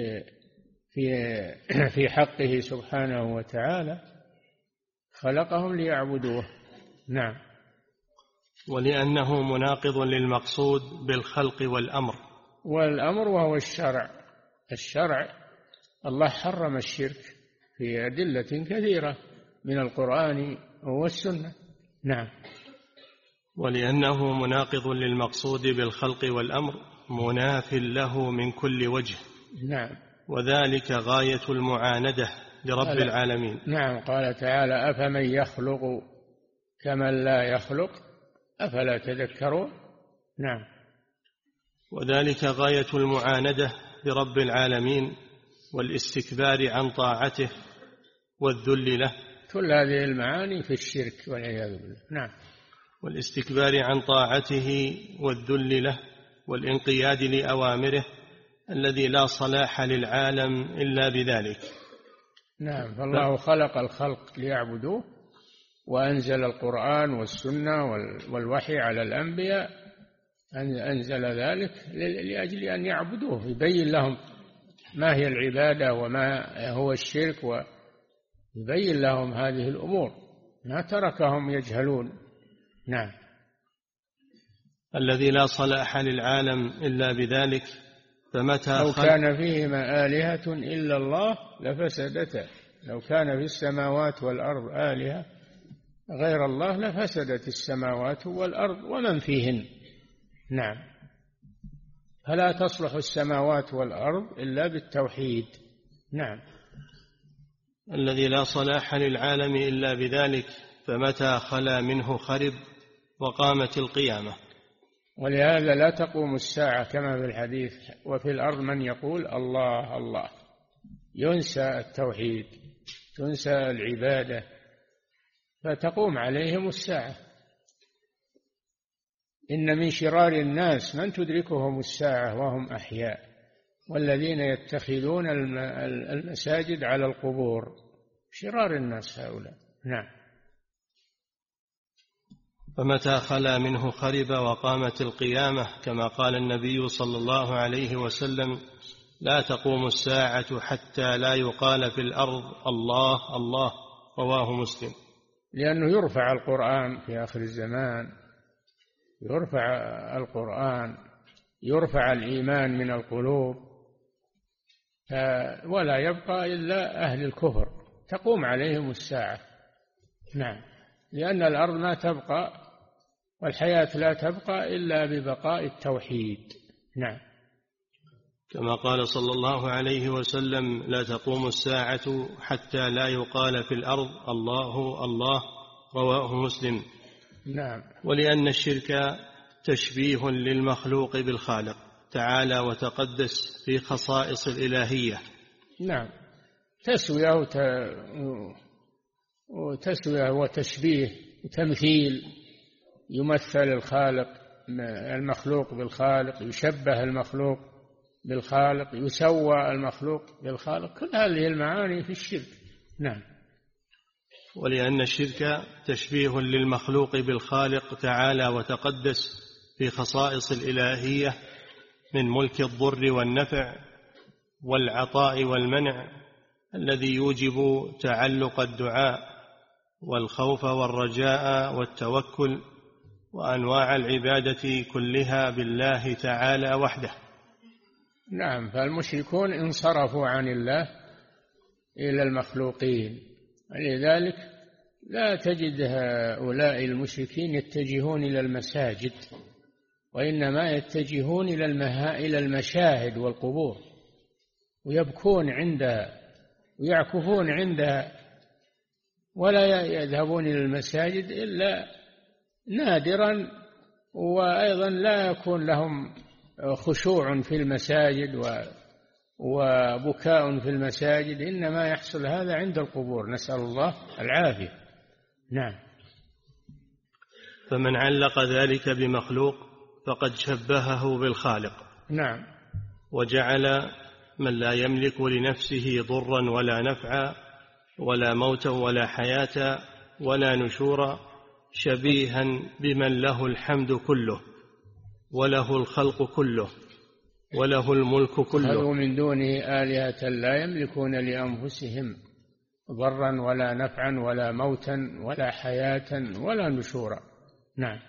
في حقه سبحانه وتعالى، خلقهم ليعبدوه. نعم. ولأنه مناقض للمقصود بالخلق والأمر. والأمر وهو الشرع الله حرم الشرك في أدلة كثيرة من القرآن والسنة. نعم. ولأنه مناقض للمقصود بالخلق والأمر مناف له من كل وجه. نعم. وذلك غاية المعاندة لرب العالمين. نعم. قال تعالى: أفمن يخلق كمن لا يخلق أفلا تذكرون. نعم. وذلك غاية المعاندة لرب العالمين والاستكبار عن طاعته والذل له. كل هذه المعاني في الشرك والعياذ بالله. نعم. والاستكبار عن طاعته والذل له والانقياد لأوامره الذي لا صلاح للعالم إلا بذلك. نعم. فالله خلق الخلق ليعبدوه، وأنزل القرآن والسنة والوحي على الأنبياء، أنزل ذلك لأجل أن يعبدوه، يبين لهم ما هي العبادة وما هو الشرك، ويبين لهم هذه الأمور، ما تركهم يجهلون. نعم. الذي لا صلاح للعالم إلا بذلك، فمتى لو كان فيهما آلهة إلا الله لفسدتا، لو كان في السماوات والأرض آلهة غير الله لفسدت السماوات والأرض ومن فيهن. نعم. فلا تصلح السماوات والأرض إلا بالتوحيد. نعم. الذي لا صلاح للعالم إلا بذلك، فمتى خلا منه خرب وقامت القيامة. ولهذا لا تقوم الساعة كما في الحديث: وفي الأرض من يقول الله الله. ينسى التوحيد، تنسى العبادة، فتقوم عليهم الساعة. إن من شرار الناس من تدركهم الساعة وهم أحياء، والذين يتخذون المساجد على القبور. شرار الناس هؤلاء. نعم. فمتى خلا منه خرب وقامت القيامة، كما قال النبي صلى الله عليه وسلم: لا تقوم الساعة حتى لا يقال في الأرض الله الله. رواه مسلم. لأنه يرفع القرآن في آخر الزمان، يرفع القرآن، يرفع الإيمان من القلوب، ولا يبقى إلا أهل الكفر تقوم عليهم الساعة. نعم، لأن الأرض ما تبقى والحياة لا تبقى إلا ببقاء التوحيد. نعم. كما قال صلى الله عليه وسلم: لا تقوم الساعة حتى لا يقال في الأرض الله الله. رواه مسلم. نعم. ولأن الشرك تشبيه للمخلوق بالخالق تعالى وتقدس في خصائص الإلهية. نعم، تسوية وتشبيه وتمثيل، يمثل الخالق المخلوق بالخالق، يشبه المخلوق بالخالق، يسوى المخلوق بالخالق، كل هذه المعاني في الشرك. نعم. ولأن الشرك تشبيه للمخلوق بالخالق تعالى وتقدس في خصائص الإلهية من ملك الضر والنفع والعطاء والمنع، الذي يوجب تعلق الدعاء والخوف والرجاء والتوكل وأنواع العبادة كلها بالله تعالى وحده. نعم، فالمشركون انصرفوا عن الله إلى المخلوقين، لذلك لا تجد هؤلاء المشركين يتجهون إلى المساجد، وإنما يتجهون إلى المشاهد والقبور، ويبكون عندها ويعكفون عندها، ولا يذهبون إلى المساجد إلا نادرا، وأيضا لا يكون لهم خشوع في المساجد وبكاء في المساجد، إنما يحصل هذا عند القبور، نسأل الله العافية. نعم. فمن علق ذلك بمخلوق فقد شبهه بالخالق. نعم. وجعل من لا يملك لنفسه ضرا ولا نفعا ولا موتا ولا حياة ولا نشورا شبيها بمن له الحمد كله وله الخلق كله وله الملك كله. هذو من دونه آلهة لا يملكون لأنفسهم ضرا ولا نفعا ولا موتا ولا حياة ولا نشورا. نعم.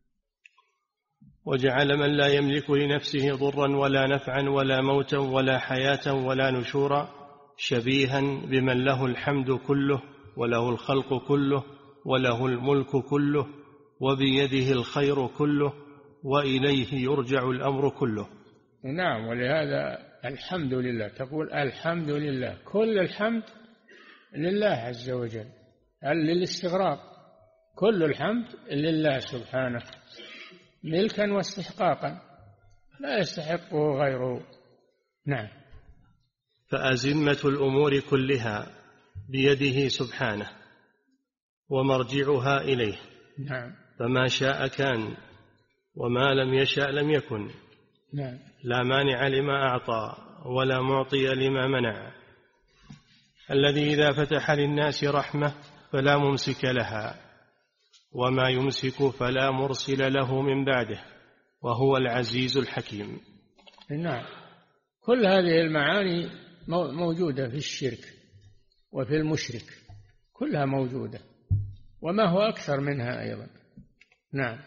وجعل من لا يملك لنفسه ضرا ولا نفعا ولا موتا ولا حياة ولا نشورا شبيها بمن له الحمد كله وله الخلق كله وله الملك كله وبيده الخير كله وإليه يرجع الأمر كله. نعم، ولهذا الحمد لله، تقول الحمد لله، كل الحمد لله عز وجل، للاستغراق، كل الحمد لله سبحانه ملكا واستحقاقا، لا يستحقه غيره. نعم. فأزمة الأمور كلها بيده سبحانه ومرجعها إليه. نعم. فما شاء كان وما لم يشاء لم يكن. نعم. لا مانع لما أعطى ولا معطي لما منع. الذي إذا فتح للناس رحمة فلا ممسك لها وما يمسك فلا مرسل له من بعده وهو العزيز الحكيم. نعم، كل هذه المعاني موجودة في الشرك وفي المشرك، كلها موجودة، وما هو أكثر منها أيضا. نعم.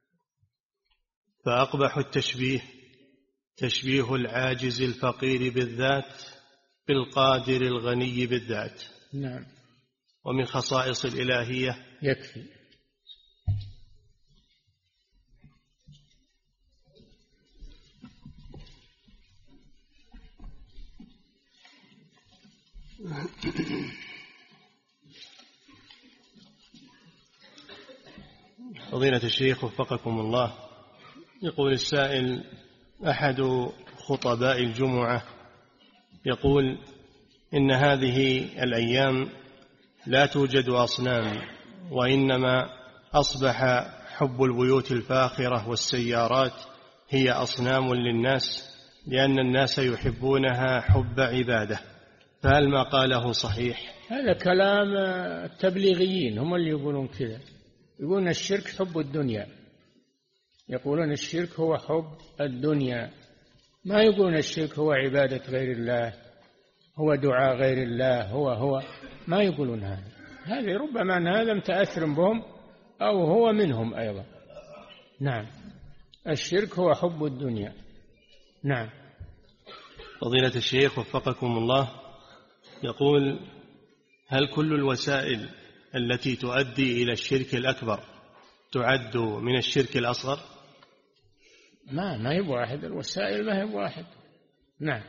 فأقبح التشبيه تشبيه العاجز الفقير بالذات بالقادر الغني بالذات. نعم. ومن خصائص الإلهية يكفي. فضيلة الشيخ وفقكم الله، يقول السائل: أحد خطباء الجمعة يقول إن هذه الأيام لا توجد أصنام، وإنما أصبح حب البيوت الفاخرة والسيارات هي أصنام للناس، لأن الناس يحبونها حب عبادة، فهل ما قاله صحيح؟ هذا كلام التبليغيين، هم اللي يقولون كذا، يقولون الشرك حب الدنيا، يقولون الشرك هو حب الدنيا، ما يقولون الشرك هو عبادة غير الله، هو دعاء غير الله، هو ما يقولون هذا. هذه ربما أن هذا متأثر بهم أو هو منهم أيضا. نعم، الشرك هو حب الدنيا. نعم. فضيلة الشيخ وفقكم الله، يقول: هل كل الوسائل التي تؤدي إلى الشرك الأكبر تعد من الشرك الأصغر؟ ما هي واحد، الوسائل ما هي واحد. نعم.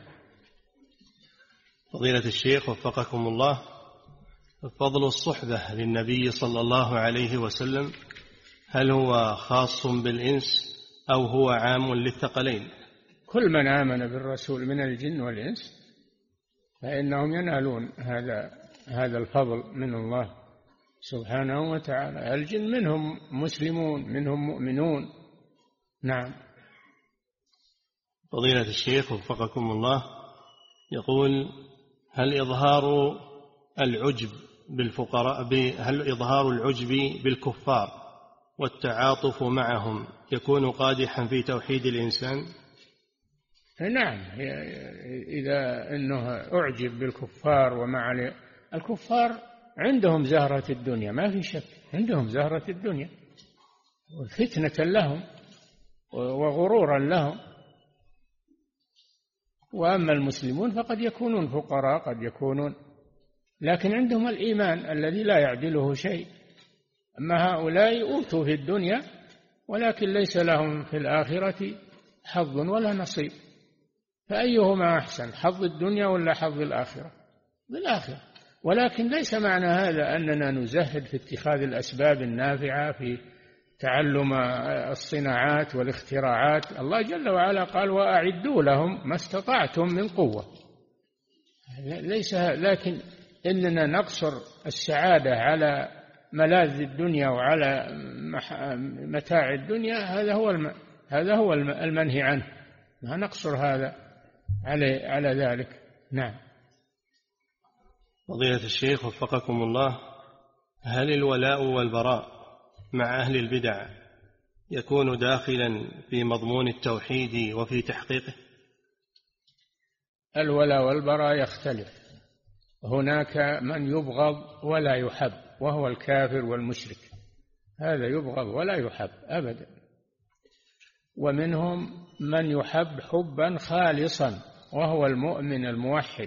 فضيلة الشيخ وفقكم الله، فضل الصحبة للنبي صلى الله عليه وسلم هل هو خاص بالإنس أو هو عام للثقلين؟ كل من آمن بالرسول من الجن والإنس فإنهم ينالون هذا الفضل من الله سبحانه وتعالى. الجن منهم مسلمون منهم مؤمنون. نعم. فضيلة الشيخ وفقكم الله، يقول: هل إظهار العجب بالكفار والتعاطف معهم يكون قادحا في توحيد الإنسان؟ نعم، إذا أنه أعجب بالكفار ومع الكفار عندهم زهرة الدنيا، ما في شك، عندهم زهرة الدنيا فتنة لهم وغرورا لهم. وأما المسلمون فقد يكونون فقراء، قد يكونون، لكن عندهم الإيمان الذي لا يعدله شيء. أما هؤلاء أوتوا في الدنيا ولكن ليس لهم في الآخرة حظ ولا نصيب، فأيهما أحسن، حظ الدنيا ولا حظ الآخرة؟ بالآخرة. ولكن ليس معنى هذا أننا نزهد في اتخاذ الأسباب النافعة في تعلم الصناعات والاختراعات. الله جل وعلا قال: وأعدوا لهم ما استطعتم من قوة. ليس، لكن إننا نقصر السعادة على ملاذ الدنيا وعلى متاع الدنيا، هذا هو المنهي عنه، ما نقصر هذا على ذلك. نعم. فضيلة الشيخ وفقكم الله، هل الولاء والبراء مع أهل البدع يكون داخلا في مضمون التوحيد وفي تحقيقه؟ الولاء والبراء يختلف. هناك من يبغض ولا يحب وهو الكافر والمشرك، هذا يبغض ولا يحب أبدا. ومنهم من يحب حبا خالصا وهو المؤمن الموحد.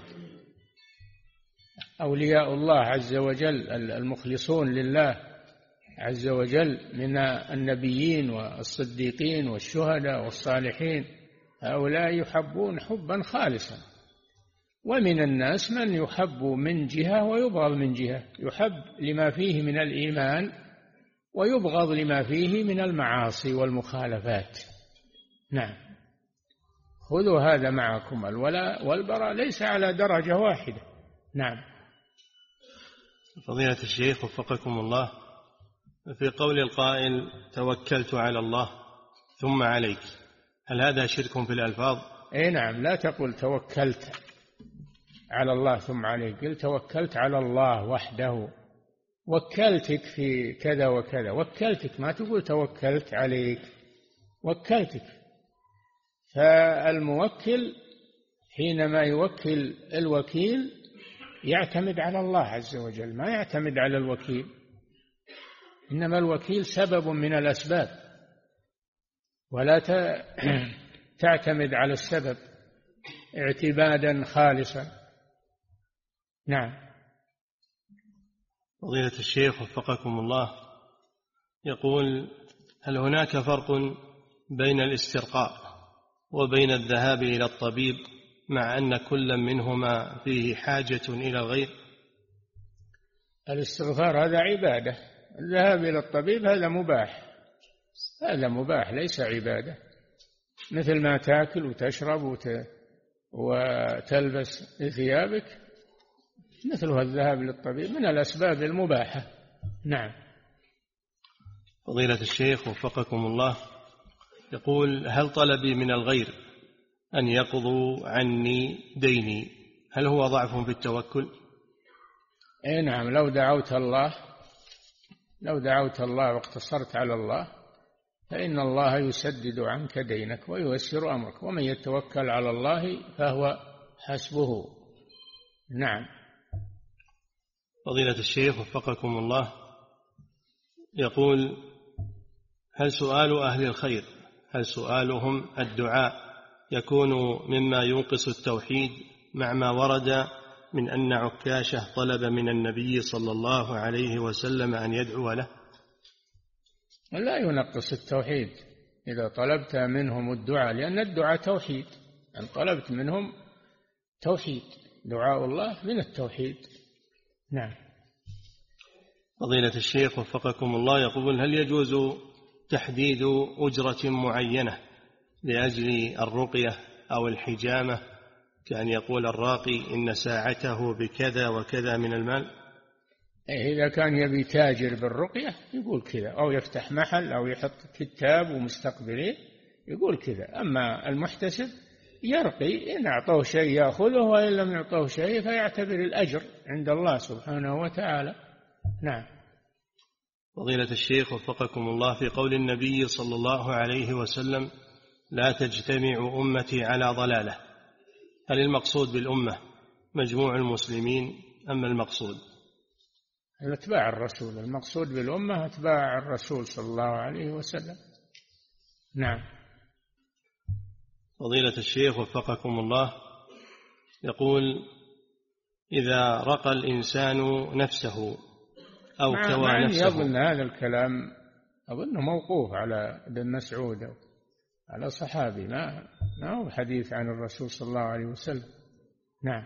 أولياء الله عز وجل المخلصون لله عز وجل من النبيين والصديقين والشهداء والصالحين، هؤلاء يحبون حبا خالصا. ومن الناس من يحب من جهة ويبغض من جهة، يحب لما فيه من الإيمان ويبغض لما فيه من المعاصي والمخالفات. نعم. خذوا هذا معكم، الولاء والبراء ليس على درجة واحدة. نعم. فضيلة الشيخ وفقكم الله، في قول القائل: توكلت على الله ثم عليك، هل هذا شرك في الألفاظ؟ أي نعم، لا تقل توكلت على الله ثم عليك، قل توكلت على الله وحده، وكلتك في كذا وكذا، وكلتك، ما تقول توكلت عليك، وكلتك. فالموكل حينما يوكل الوكيل يعتمد على الله عز وجل، ما يعتمد على الوكيل، إنما الوكيل سبب من الأسباب، ولا تعتمد على السبب اعتمادا خالصا. نعم. فضيلة الشيخ وفقكم الله، يقول: هل هناك فرق بين الاسترقاء وبين الذهاب إلى الطبيب مع أن كل منهما فيه حاجة إلى الغير؟ الاستغفار هذا عبادة، الذهاب إلى الطبيب هذا مباح، هذا مباح ليس عبادة، مثل ما تأكل وتشرب وتلبس ثيابك، مثل الذهاب للطبيب من الأسباب المباحة. نعم. فضيلة الشيخ وفقكم الله، يقول: هل طلبي من الغير أن يقضوا عني ديني هل هو ضعف في التوكل؟ أي نعم، لو دعوت الله لو دعوت الله واقتصرت على الله فإن الله يسدد عنك دينك وييسر أمرك، ومن يتوكل على الله فهو حسبه. نعم. فضيلة الشيخ وفقكم الله، يقول: هل سؤال أهل الخير، هل سؤالهم الدعاء يكون مما ينقص التوحيد، مع ما ورد من أن عكاشة طلب من النبي صلى الله عليه وسلم أن يدعو له؟ لا ينقص التوحيد إذا طلبت منهم الدعاء، لأن الدعاء توحيد، أن طلبت منهم توحيد، دعاء الله من التوحيد. نعم. فضيلة الشيخ وفقكم الله، يقول: هل يجوز تحديد أجرة معينة لأجل الرقية أو الحجامة، كأن يقول الراقي إن ساعته بكذا وكذا من المال؟ إذا كان يبي تاجر بالرقية يقول كذا، أو يفتح محل أو يحط كتاب ومستقبليه يقول كذا. أما المحتسب يرقي، إن أعطوه شيء يأخذه، وإن لم يعطوه شيء فيعتبر الأجر عند الله سبحانه وتعالى. نعم. فضيلة الشيخ وفقكم الله، في قول النبي صلى الله عليه وسلم: لا تجتمع أمتي على ضلالة، هل المقصود بالأمة مجموع المسلمين أم المقصود اتباع الرسول؟ المقصود بالأمة اتباع الرسول صلى الله عليه وسلم. نعم. فضيلة الشيخ وفقكم الله، يقول: إذا رقى الإنسان نفسه أو كوى نفسه. يظن هذا الكلام أظنه موقوف على ابن مسعود على صحابي، ما هو حديث عن الرسول صلى الله عليه وسلم. نعم.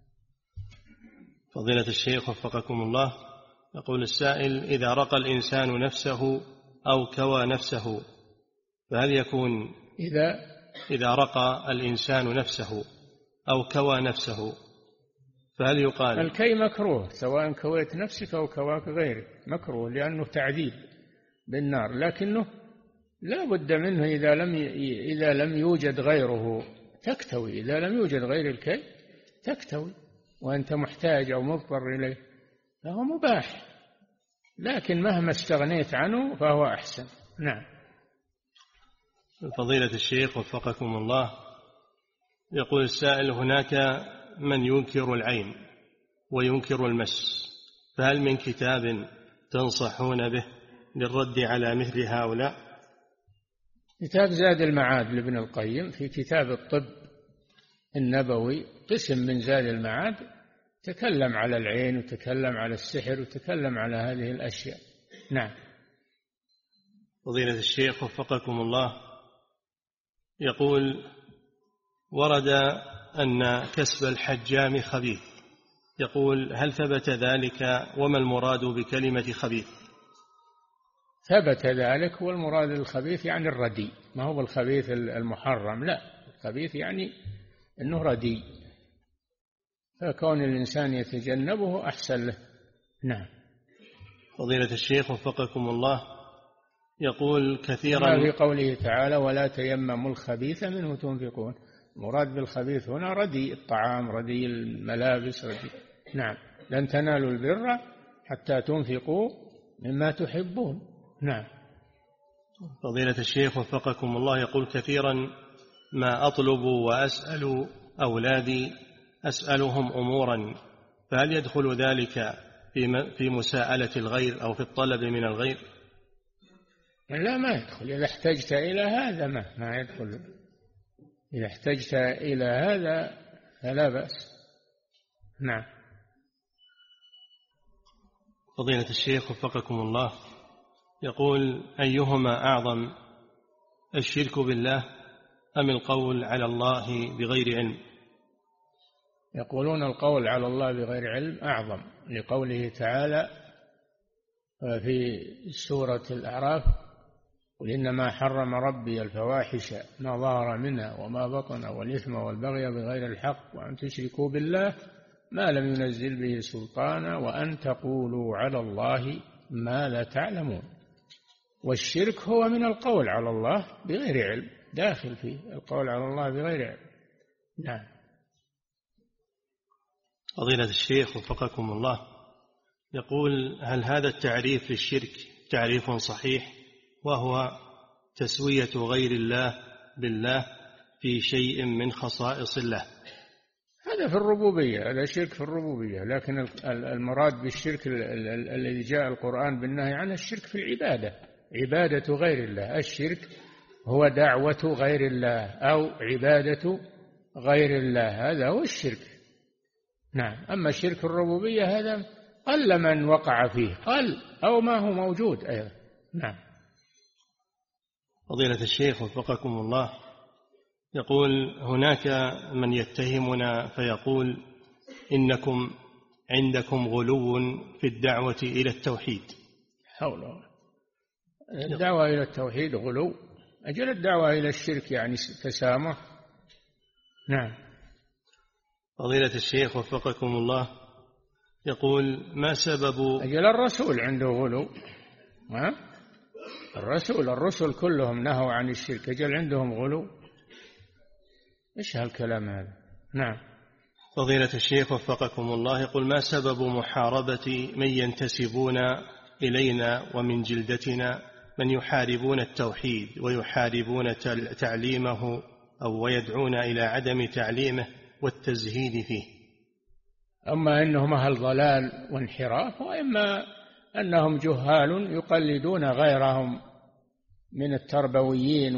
فضيلة الشيخ وفقكم الله، يقول السائل: إذا رقى الإنسان نفسه أو كوى نفسه، فهل يكون إذا رقى الإنسان نفسه أو كوى نفسه فهل يقال؟ الكي مكروه، سواء كويت نفسك أو كواك غيرك مكروه، لأنه تعذيب بالنار، لكنه لا بد منه إذا لم يوجد غيره تكتوي، إذا لم يوجد غير الكي تكتوي وأنت محتاج أو مضطر إليه فهو مباح، لكن مهما استغنيت عنه فهو أحسن. نعم. فضيلة الشيخ وفقكم الله، يقول السائل: هناك من ينكر العين وينكر المس، فهل من كتاب تنصحون به للرد على مثل هؤلاء؟ كتاب زاد المعاد لابن القيم، في كتاب الطب النبوي قسم من زاد المعاد تكلم على العين وتكلم على السحر وتكلم على هذه الأشياء. نعم. فضيلة الشيخ وفقكم الله، يقول: ورد أن كسب الحجام خبيث، يقول: هل ثبت ذلك، وما المراد بكلمة خبيث؟ ثبت ذلك، والمراد الخبيث يعني الردي، ما هو الخبيث المحرم، لا، الخبيث يعني أنه ردي، فكون الإنسان يتجنبه أحسن له. نعم. فضيلة الشيخ وفقكم الله، يقول كثيرا في قوله تعالى: ولا تيمموا الخبيث منه تنفقون، المراد بالخبيث هنا ردي الطعام، ردي الملابس، ردي. نعم. لن تنالوا البر حتى تنفقوا مما تحبون. نعم. فضيلة الشيخ وفقكم الله، يقول كثيرا ما أطلب وأسأل أولادي، أسألهم أمورا، فهل يدخل ذلك في مساءلة الغير أو في الطلب من الغير؟ لا، ما يدخل. إذا احتجت إلى هذا ما يدخل، إذا احتجت إلى هذا فلا بأس. نعم. فضيلة الشيخ وفقكم الله، يقول: أيهما أعظم، الشرك بالله أم القول على الله بغير علم؟ يقولون القول على الله بغير علم أعظم، لقوله تعالى في سورة الأعراف: قل إنما حرم ربي الفواحش ما ظهر منها وما بطن والإثم والبغي بغير الحق وأن تشركوا بالله ما لم ينزل به سلطانا وأن تقولوا على الله ما لا تعلمون. والشرك هو من القول على الله بغير علم، داخل فيه القول على الله بغير علم. نعم. فضيلة الشيخ وفقكم الله، يقول: هل هذا التعريف للشرك تعريف صحيح، وهو تسوية غير الله بالله في شيء من خصائص الله؟ هذا في الربوبية، هذا شرك في الربوبية، لكن المراد بالشرك الذي جاء القرآن بالنهي عنه الشرك في العبادة، عبادة غير الله. الشرك هو دعوة غير الله أو عبادة غير الله، هذا هو الشرك. نعم. أما الشرك الربوبية هذا قل من وقع فيه، قل أو ما هو موجود أيضا. نعم. فضيلة الشيخ وفقكم الله، يقول: هناك من يتهمنا فيقول إنكم عندكم غلو في الدعوة إلى التوحيد. حول الدعوة إلى التوحيد غلو؟ أجل الدعوة إلى الشرك يعني تسامح. نعم. فضيلة الشيخ وفقكم الله، يقول: ما سبب أجل الرسول عنده غلو؟ الرسل كلهم نهوا عن الشرك، أجل عندهم غلو؟ إيش هالكلام هذا؟ نعم. فضيلة الشيخ وفقكم الله، يقول: ما سبب محاربة من ينتسبون إلينا ومن جلدتنا من يحاربون التوحيد ويحاربون تعليمه أو ويدعون إلى عدم تعليمه والتزهيد فيه؟ أما أنهم أهل ضلال وانحراف، وإما أنهم جهال يقلدون غيرهم من التربويين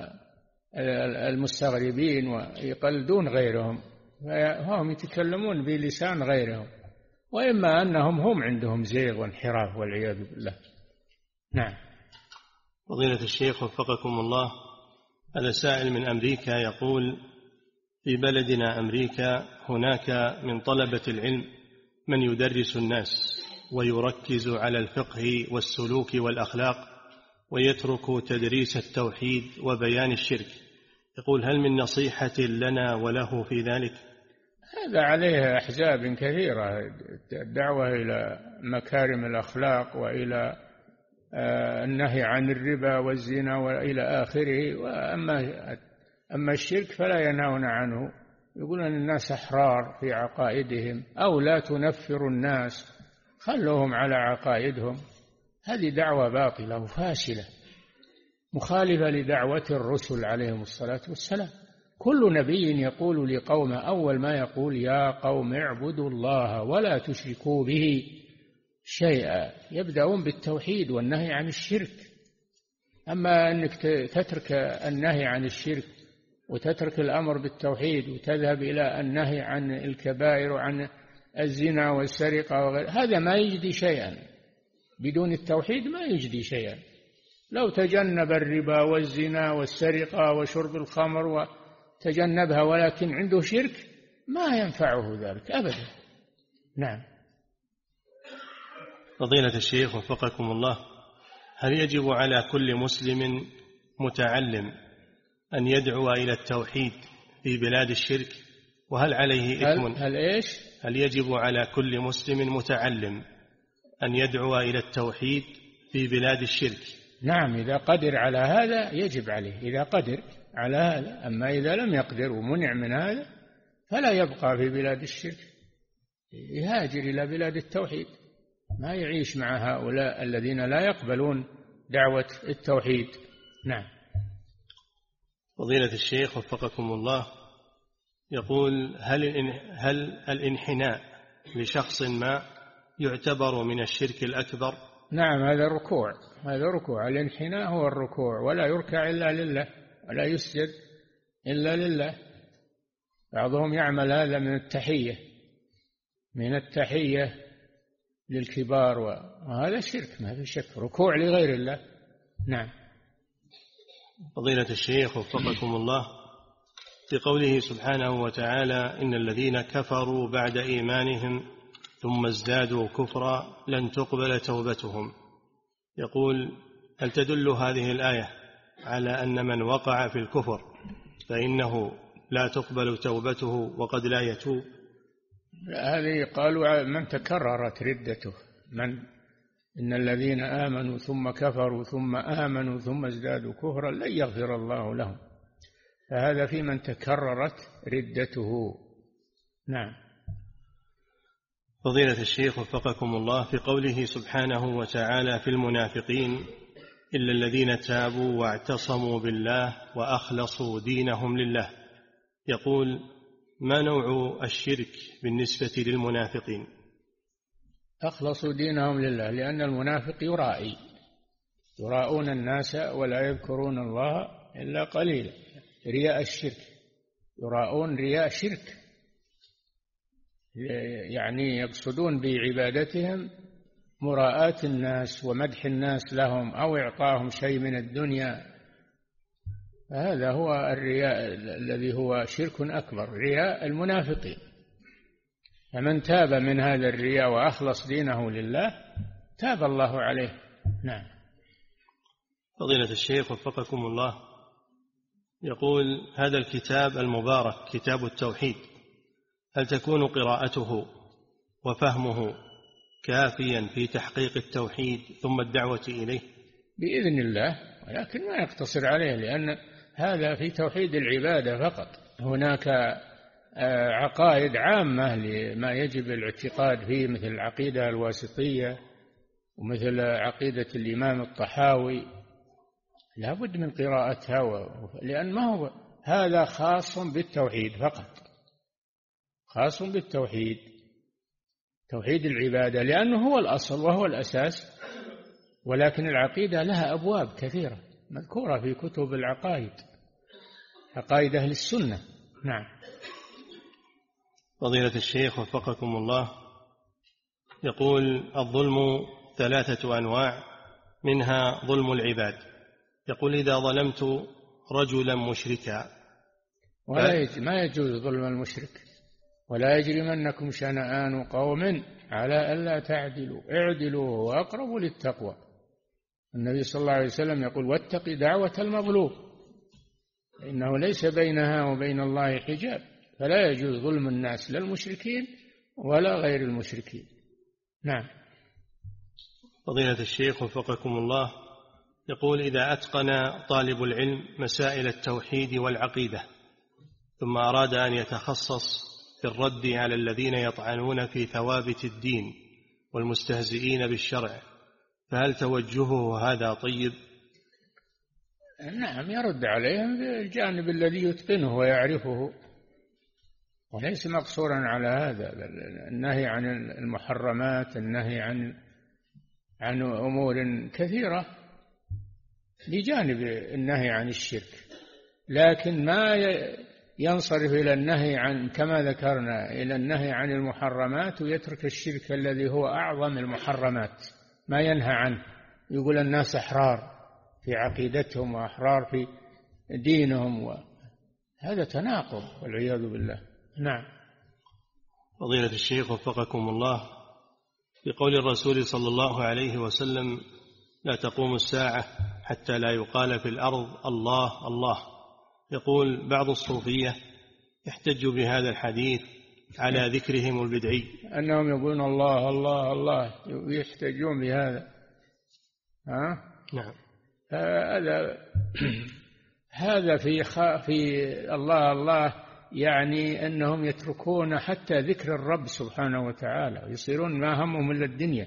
والمستغربين ويقلدون غيرهم، فهم يتكلمون بلسان غيرهم، وإما أنهم هم عندهم زيغ وانحراف والعياذ بالله. نعم. فضيلة الشيخ وفقكم الله، هذا سائل من أمريكا يقول: في بلدنا أمريكا هناك من طلبة العلم من يدرس الناس ويركز على الفقه والسلوك والأخلاق ويترك تدريس التوحيد وبيان الشرك. يقول: هل من نصيحة لنا وله في ذلك؟ هذا عليه أحزاب كثيرة، الدعوة إلى مكارم الأخلاق وإلى النهي عن الربا والزنا وإلى آخره. أما الشرك فلا ينهون عنه، يقولون الناس أحرار في عقائدهم، أو لا تنفروا الناس، خلوهم على عقائدهم. هذه دعوة باطلة وفاشلة مخالفة لدعوة الرسل عليهم الصلاة والسلام. كل نبي يقول لقومه أول ما يقول: يا قوم اعبدوا الله ولا تشركوا به شيئا. يبدأون بالتوحيد والنهي عن الشرك. أما أنك تترك النهي عن الشرك وتترك الأمر بالتوحيد وتذهب إلى النهي عن الكبائر وعن الزنا والسرقة وغير هذا، ما يجدي شيئا. بدون التوحيد ما يجدي شيئا. لو تجنب الربا والزنا والسرقة وشرب الخمر وتجنبها ولكن عنده شرك، ما ينفعه ذلك أبدا. نعم. فضيلة الشيخ وفقكم الله، هل يجب على كل مسلم متعلم أن يدعو إلى التوحيد في بلاد الشرك؟ وهل عليه إثم؟ هل يجب على كل مسلم متعلم أن يدعو إلى التوحيد في بلاد الشرك؟ نعم، إذا قدر على هذا يجب عليه، إذا قدر على هذا. أما إذا لم يقدر ومنع من هذا فلا يبقى في بلاد الشرك، يهاجر إلى بلاد التوحيد، ما يعيش مع هؤلاء الذين لا يقبلون دعوة التوحيد. نعم. فضيلة الشيخ وفقكم الله، يقول: هل الانحناء لشخص ما يعتبر من الشرك الأكبر؟ نعم، هذا ركوع. الانحناء هو الركوع، ولا يركع إلا لله ولا يسجد إلا لله. بعضهم يعمل هذا من التحية للكبار، وهذا شرك ما في شك، ركوع لغير الله. نعم. فضيلة الشيخ وفقكم الله، في قوله سبحانه وتعالى: إن الذين كفروا بعد إيمانهم ثم ازدادوا كفرا لن تقبل توبتهم، يقول: هل تدل هذه الآية على أن من وقع في الكفر فإنه لا تقبل توبته وقد لا يتوب؟ هذه قالوا من تكررت ردته، إن الذين آمنوا ثم كفروا ثم آمنوا ثم ازدادوا كفرا لن يغفر الله لهم، فهذا في من تكررت ردته. نعم. فضيلة الشيخ وفقكم الله، في قوله سبحانه وتعالى في المنافقين إلا الذين تابوا واعتصموا بالله وأخلصوا دينهم لله، يقول: ما نوع الشرك بالنسبة للمنافقين؟ أخلصوا دينهم لله، لأن المنافق يراءون الناس ولا يذكرون الله إلا قليلا، رياء الشرك، يراءون رياء شرك، يعني يقصدون بعبادتهم مراءاة الناس ومدح الناس لهم أو إعطاهم شيء من الدنيا. هذا هو الرياء الذي هو شرك أكبر، رياء المنافقين. فمن تاب من هذا الرياء وأخلص دينه لله تاب الله عليه. نعم. فضيلة الشيخ وفقكم الله، يقول: هذا الكتاب المبارك كتاب التوحيد، هل تكون قراءته وفهمه كافيا في تحقيق التوحيد ثم الدعوة إليه؟ بإذن الله، ولكن ما يقتصر عليه، لأن هذا في توحيد العبادة فقط. هناك عقائد عامة لما يجب الاعتقاد فيه، مثل العقيدة الواسطية ومثل عقيدة الإمام الطحاوي، لا بد من قراءتها، لأن ما هو هذا خاص بالتوحيد فقط، خاص بالتوحيد، توحيد العبادة، لأنه هو الأصل وهو الأساس. ولكن العقيدة لها أبواب كثيرة مذكورة في كتب العقائد، عقائد أهل السنة. نعم. فضيلة الشيخ وفقكم الله، يقول: الظلم 3 أنواع، منها ظلم العباد. يقول: إذا ظلمت رجلا مشركا ما يجوز ظلم المشرك. ولا يجرمنكم شنآن قوم على ألا تعدلوا اعدلوا هو أقرب للتقوى. النبي صلى الله عليه وسلم يقول: واتق دعوة المظلوم إنه ليس بينها وبين الله حجاب. فلا يجوز ظلم الناس، لا المشركين ولا غير المشركين. نعم. فضيلة الشيخ وفقكم الله، يقول: إذا أتقن طالب العلم مسائل التوحيد والعقيدة ثم أراد أن يتخصص في الرد على الذين يطعنون في ثوابت الدين والمستهزئين بالشرع، فهل توجهه هذا طيب؟ نعم، يرد عليهم بالجانب الذي يتقنه ويعرفه، وليس مقصورا على هذا. النهي عن المحرمات، النهي عن أمور كثيرة بجانب النهي عن الشرك، لكن ما ينصرف إلى النهي عن، كما ذكرنا، إلى النهي عن المحرمات ويترك الشرك الذي هو أعظم المحرمات، ما ينهى عنه. يقول الناس أحرار في عقيدتهم وأحرار في دينهم، هذا تناقض والعياذ بالله. نعم. فضيلة الشيخ وفقكم الله، في قول الرسول صلى الله عليه وسلم: لا تقوم الساعة حتى لا يقال في الأرض الله الله، يقول بعض الصوفية يحتج بهذا الحديث على ذكرهم البدعي، أنهم يقولون الله الله الله، يحتجون بهذا. نعم. هذا في الله الله، يعني أنهم يتركون حتى ذكر الرب سبحانه وتعالى، يصيرون ما همهم إلا الدنيا.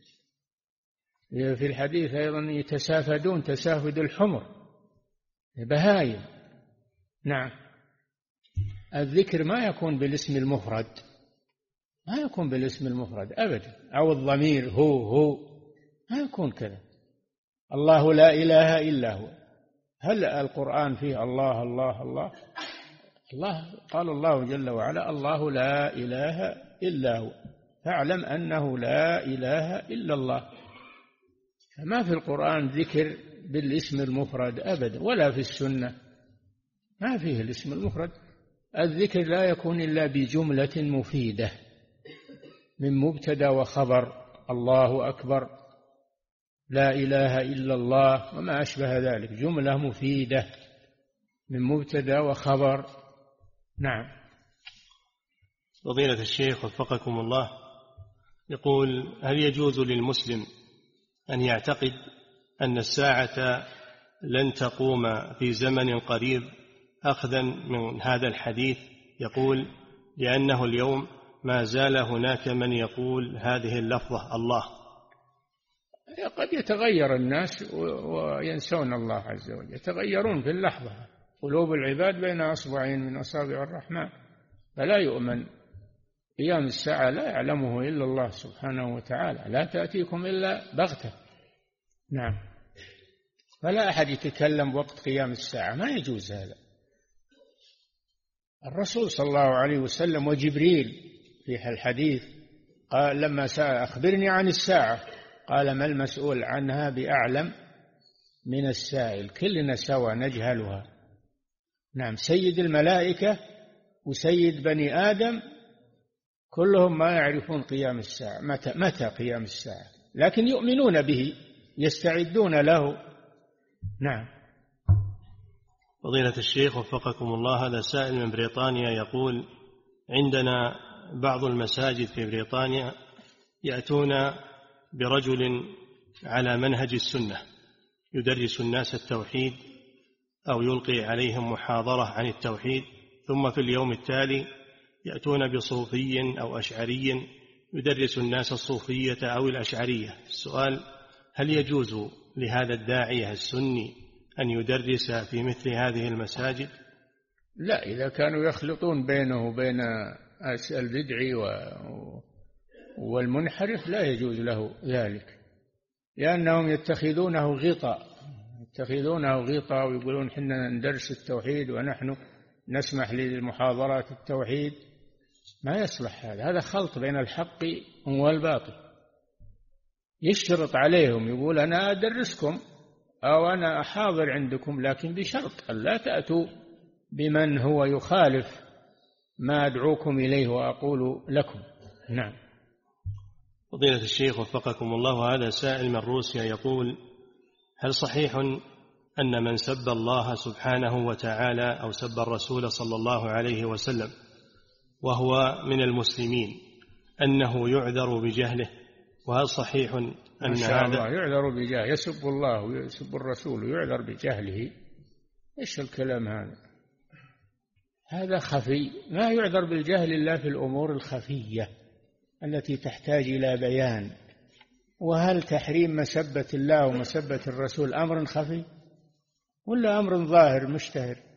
في الحديث أيضا: يتسافدون تسافد الحمر، بهايم. نعم. الذكر ما يكون بالاسم المفرد، ما يكون بالاسم المفرد أبدا، أو الضمير هو ما يكون كذا. الله لا إله إلا هو. هل القرآن فيه الله الله الله؟ الله قال الله جل وعلا: الله لا إله إلا هو فاعلم أنه لا إله إلا الله. فما في القرآن ذكر بالاسم المفرد أبدا، ولا في السنة ما فيه الاسم المفرد. الذكر لا يكون إلا بجملة مفيدة من مبتدأ وخبر: الله أكبر، لا إله إلا الله، وما أشبه ذلك، جملة مفيدة من مبتدأ وخبر. نعم. فضيلة الشيخ وفقكم الله، يقول: هل يجوز للمسلم أن يعتقد أن الساعة لن تقوم في زمن قريب، أخذا من هذا الحديث؟ يقول: لأنه اليوم ما زال هناك من يقول هذه اللفظة الله. قد يتغير الناس وينسون الله عز وجل، يتغيرون في اللحظة. قلوب العباد بين أصبعين من أصابع الرحمن، فلا يؤمن. قيام الساعة لا يعلمه إلا الله سبحانه وتعالى، لا تأتيكم إلا بغتة. نعم. فلا أحد يتكلم وقت قيام الساعة، ما يجوز هذا. الرسول صلى الله عليه وسلم وجبريل في الحديث قال لما سأل أخبرني عن الساعة قال ما المسؤول عنها بأعلم من السائل، كلنا سوا نجهلها. نعم. سيد الملائكة وسيد بني آدم كلهم ما يعرفون قيام الساعة، متى قيام الساعة، لكن يؤمنون به، يستعدون له. نعم. فضيلة الشيخ وفقكم الله، هذا سائل من بريطانيا يقول عندنا بعض المساجد في بريطانيا يأتون برجل على منهج السنة يدرس الناس التوحيد أو يلقي عليهم محاضرة عن التوحيد، ثم في اليوم التالي يأتون بصوفي أو أشعري يدرس الناس الصوفية أو الأشعرية. السؤال: هل يجوز لهذا الداعية السني أن يدرس في مثل هذه المساجد؟ لا، إذا كانوا يخلطون بينه وبين البدعي والمنحرف لا يجوز له ذلك، لأنهم يتخذونه غطاء ويقولون حنا ندرس التوحيد ونحن نسمح للمحاضرات التوحيد. ما يصلح هذا خلط بين الحق والباطل. يشترط عليهم، يقول أنا أدرسكم أو أنا أحاضر عندكم، لكن بشرط أن لا تأتوا بمن هو يخالف ما أدعوكم إليه وأقول لكم. نعم. فضيلة الشيخ وفقكم الله، هذا سائل من روسيا يقول: هل صحيح أن من سب الله سبحانه وتعالى أو سب الرسول صلى الله عليه وسلم وهو من المسلمين أنه يعذر بجهله؟ وهل صحيح أن هذا يعذر بجهله؟ يسب الله ويسب الرسول ويعذر بجهله؟ إيش الكلام هذا؟ هذا خفي، ما يعذر بالجهل إلا في الأمور الخفية التي تحتاج إلى بيان. وهل تحريم مسبة الله ومسبة الرسول أمر خفي ولا أمر ظاهر مشتهر؟